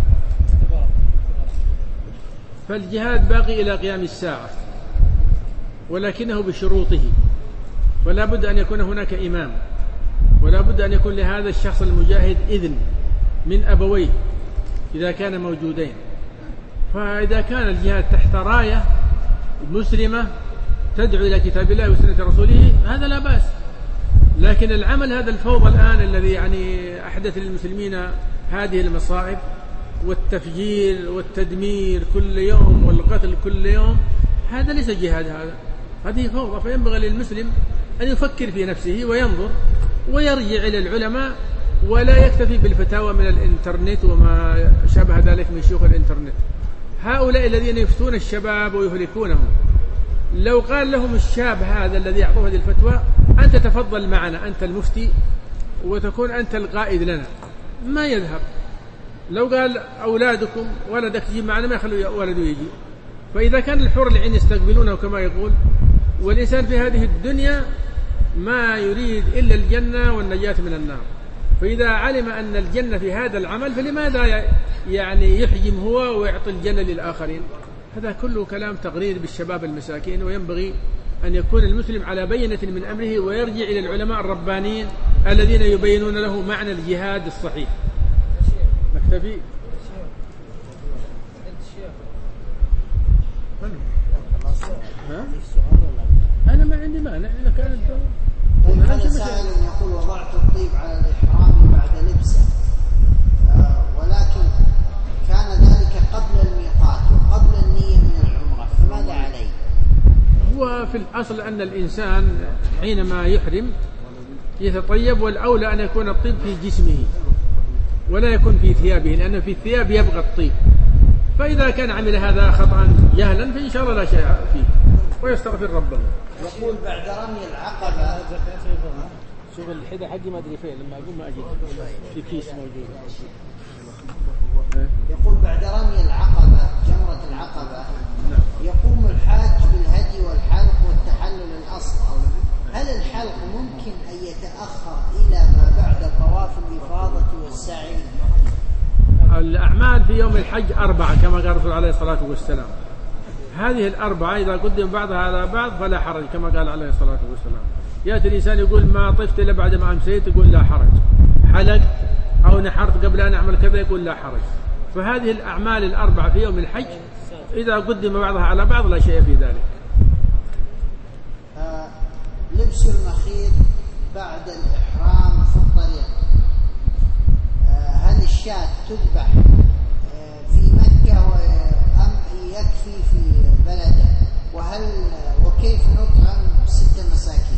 فالجهاد باقي إلى قيام الساعة ولكنه بشروطه، ولا بد أن يكون هناك إمام، ولا بد أن يكون لهذا الشخص المجاهد إذن من أبويه إذا كان موجودين. فإذا كان الجهاد تحت راية مسلمة تدعو إلى كتاب الله وسنة رسوله هذا لا بأس، لكن العمل هذا الفوضى الآن الذي يعني أحدث للمسلمين هذه المصائب والتفجير والتدمير كل يوم والقتل كل يوم، هذا ليس جهاد، هذه فوضى. فينبغي للمسلم أن يفكر في نفسه وينظر ويرجع إلى العلماء ولا يكتفي بالفتاوى من الإنترنت وما شابه ذلك من شيوخ الإنترنت. هؤلاء الذين يفتون الشباب ويهلكونهم، لو قال لهم الشاب هذا الذي يعطوه هذه الفتوى: أنت تفضل معنا، أنت المفتي وتكون أنت القائد لنا، ما يذهب. لو قال أولادكم ولدك يجي معنا ما يخلوا ولده يجي. فإذا كان الحور العين يستقبلونه كما يقول، والإنسان في هذه الدنيا ما يريد إلا الجنة والنجاة من النار، فإذا علم أن الجنة في هذا العمل فلماذا يعني يحجم هو ويعطي الجنة للآخرين؟ هذا كله كلام تغرير بالشباب المساكين. وينبغي أن يكون المسلم على بينة من أمره ويرجع إلى العلماء الربانيين الذين يبينون له معنى الجهاد الصحيح. نكتفي. أنا ما عندي مانع إذا كانت. طيب هذا سائل يقول: وضعت الطيب على الإحرام بعد لبسه، ولكن كان ذلك قبل الميقات وقبل النية من العمرة، فماذا عليه؟ هو في الأصل أن الإنسان حينما يحرم يتطيب، والأولى أن يكون الطيب في جسمه ولا يكون في ثيابه، لأنه في الثياب يبقى الطيب. فإذا كان عمل هذا خطأ جهلا فإن شاء الله لا شيء فيه ويستغفر ربه. يقول: بعد رمي العقبة، شوف الحذاء حقي ما أدري فين، لما أقول ما أجد في كيس موجود. يقول: بعد رمي العقبة جمرة العقبة يقوم الحاج بالهدي والحلق والتحلل الأصغر، هل الحلق ممكن أن يتأخر إلى ما بعد طواف الإفاضة والسعي؟ الأعمال في يوم الحج 4 كما قال الرسول عليه الصلاة والسلام. هذه 4 إذا قدم بعضها على بعض فلا حرج كما قال عليه الصلاة والسلام. يأتي الإنسان يقول: ما طفت إلا بعد ما أمسيت، يقول لا حرج. حلقت أو نحرت قبل أن أعمل كذا، يقول لا حرج. فهذه الأعمال 4 في يوم الحج إذا قدم بعضها على بعض لا شيء في ذلك. لبس المخيط بعد الإحرام في الطريق، هل الشاة تذبح في مكة أم يكفي في بلده؟ وكيف نطعم 6 مساكين؟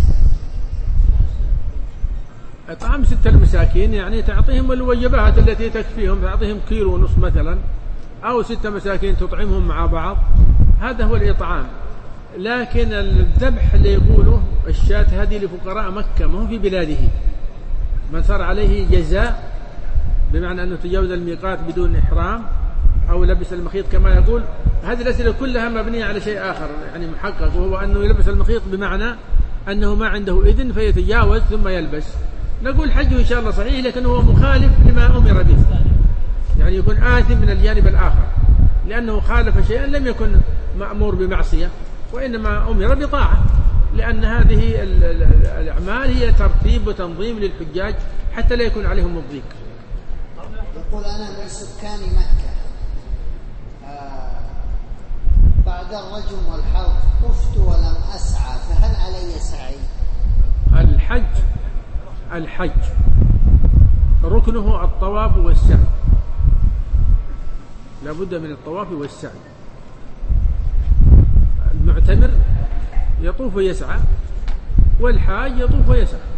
إطعام 6 مساكين يعني تعطيهم الوجبات التي تكفيهم، تعطيهم 1.5 كيلو مثلا، أو 6 مساكين تطعمهم مع بعض، هذا هو الإطعام. لكن الذبح اللي يقوله الشاة هذه لفقراء مكة، ما هو في بلاده. من صار عليه جزاء بمعنى أنه تجاوز الميقات بدون إحرام أو لبس المخيط كما يقول، هذه الأسئلة كلها مبنية على شيء آخر يعني محقق، وهو أنه يلبس المخيط بمعنى أنه ما عنده إذن فيتجاوز ثم يلبس. نقول حجه إن شاء الله صحيح، لكن هو مخالف لما أمر به، يعني يكون آثم من الجانب الآخر، لأنه خالف شيئا لم يكن مأمور بمعصية، وإنما أمر بطاعة، لأن هذه الأعمال هي ترتيب وتنظيم للحجاج حتى لا يكون عليهم الضيق. يقول أنا من سكان مكة، بعد الرجم والحلق طفت ولم أسعى، فهل علي سعي؟ الحج ركنه الطواف والسعي، لا بد من الطواف والسعي. المعتمر يطوف ويسعى، والحاج يطوف ويسعى.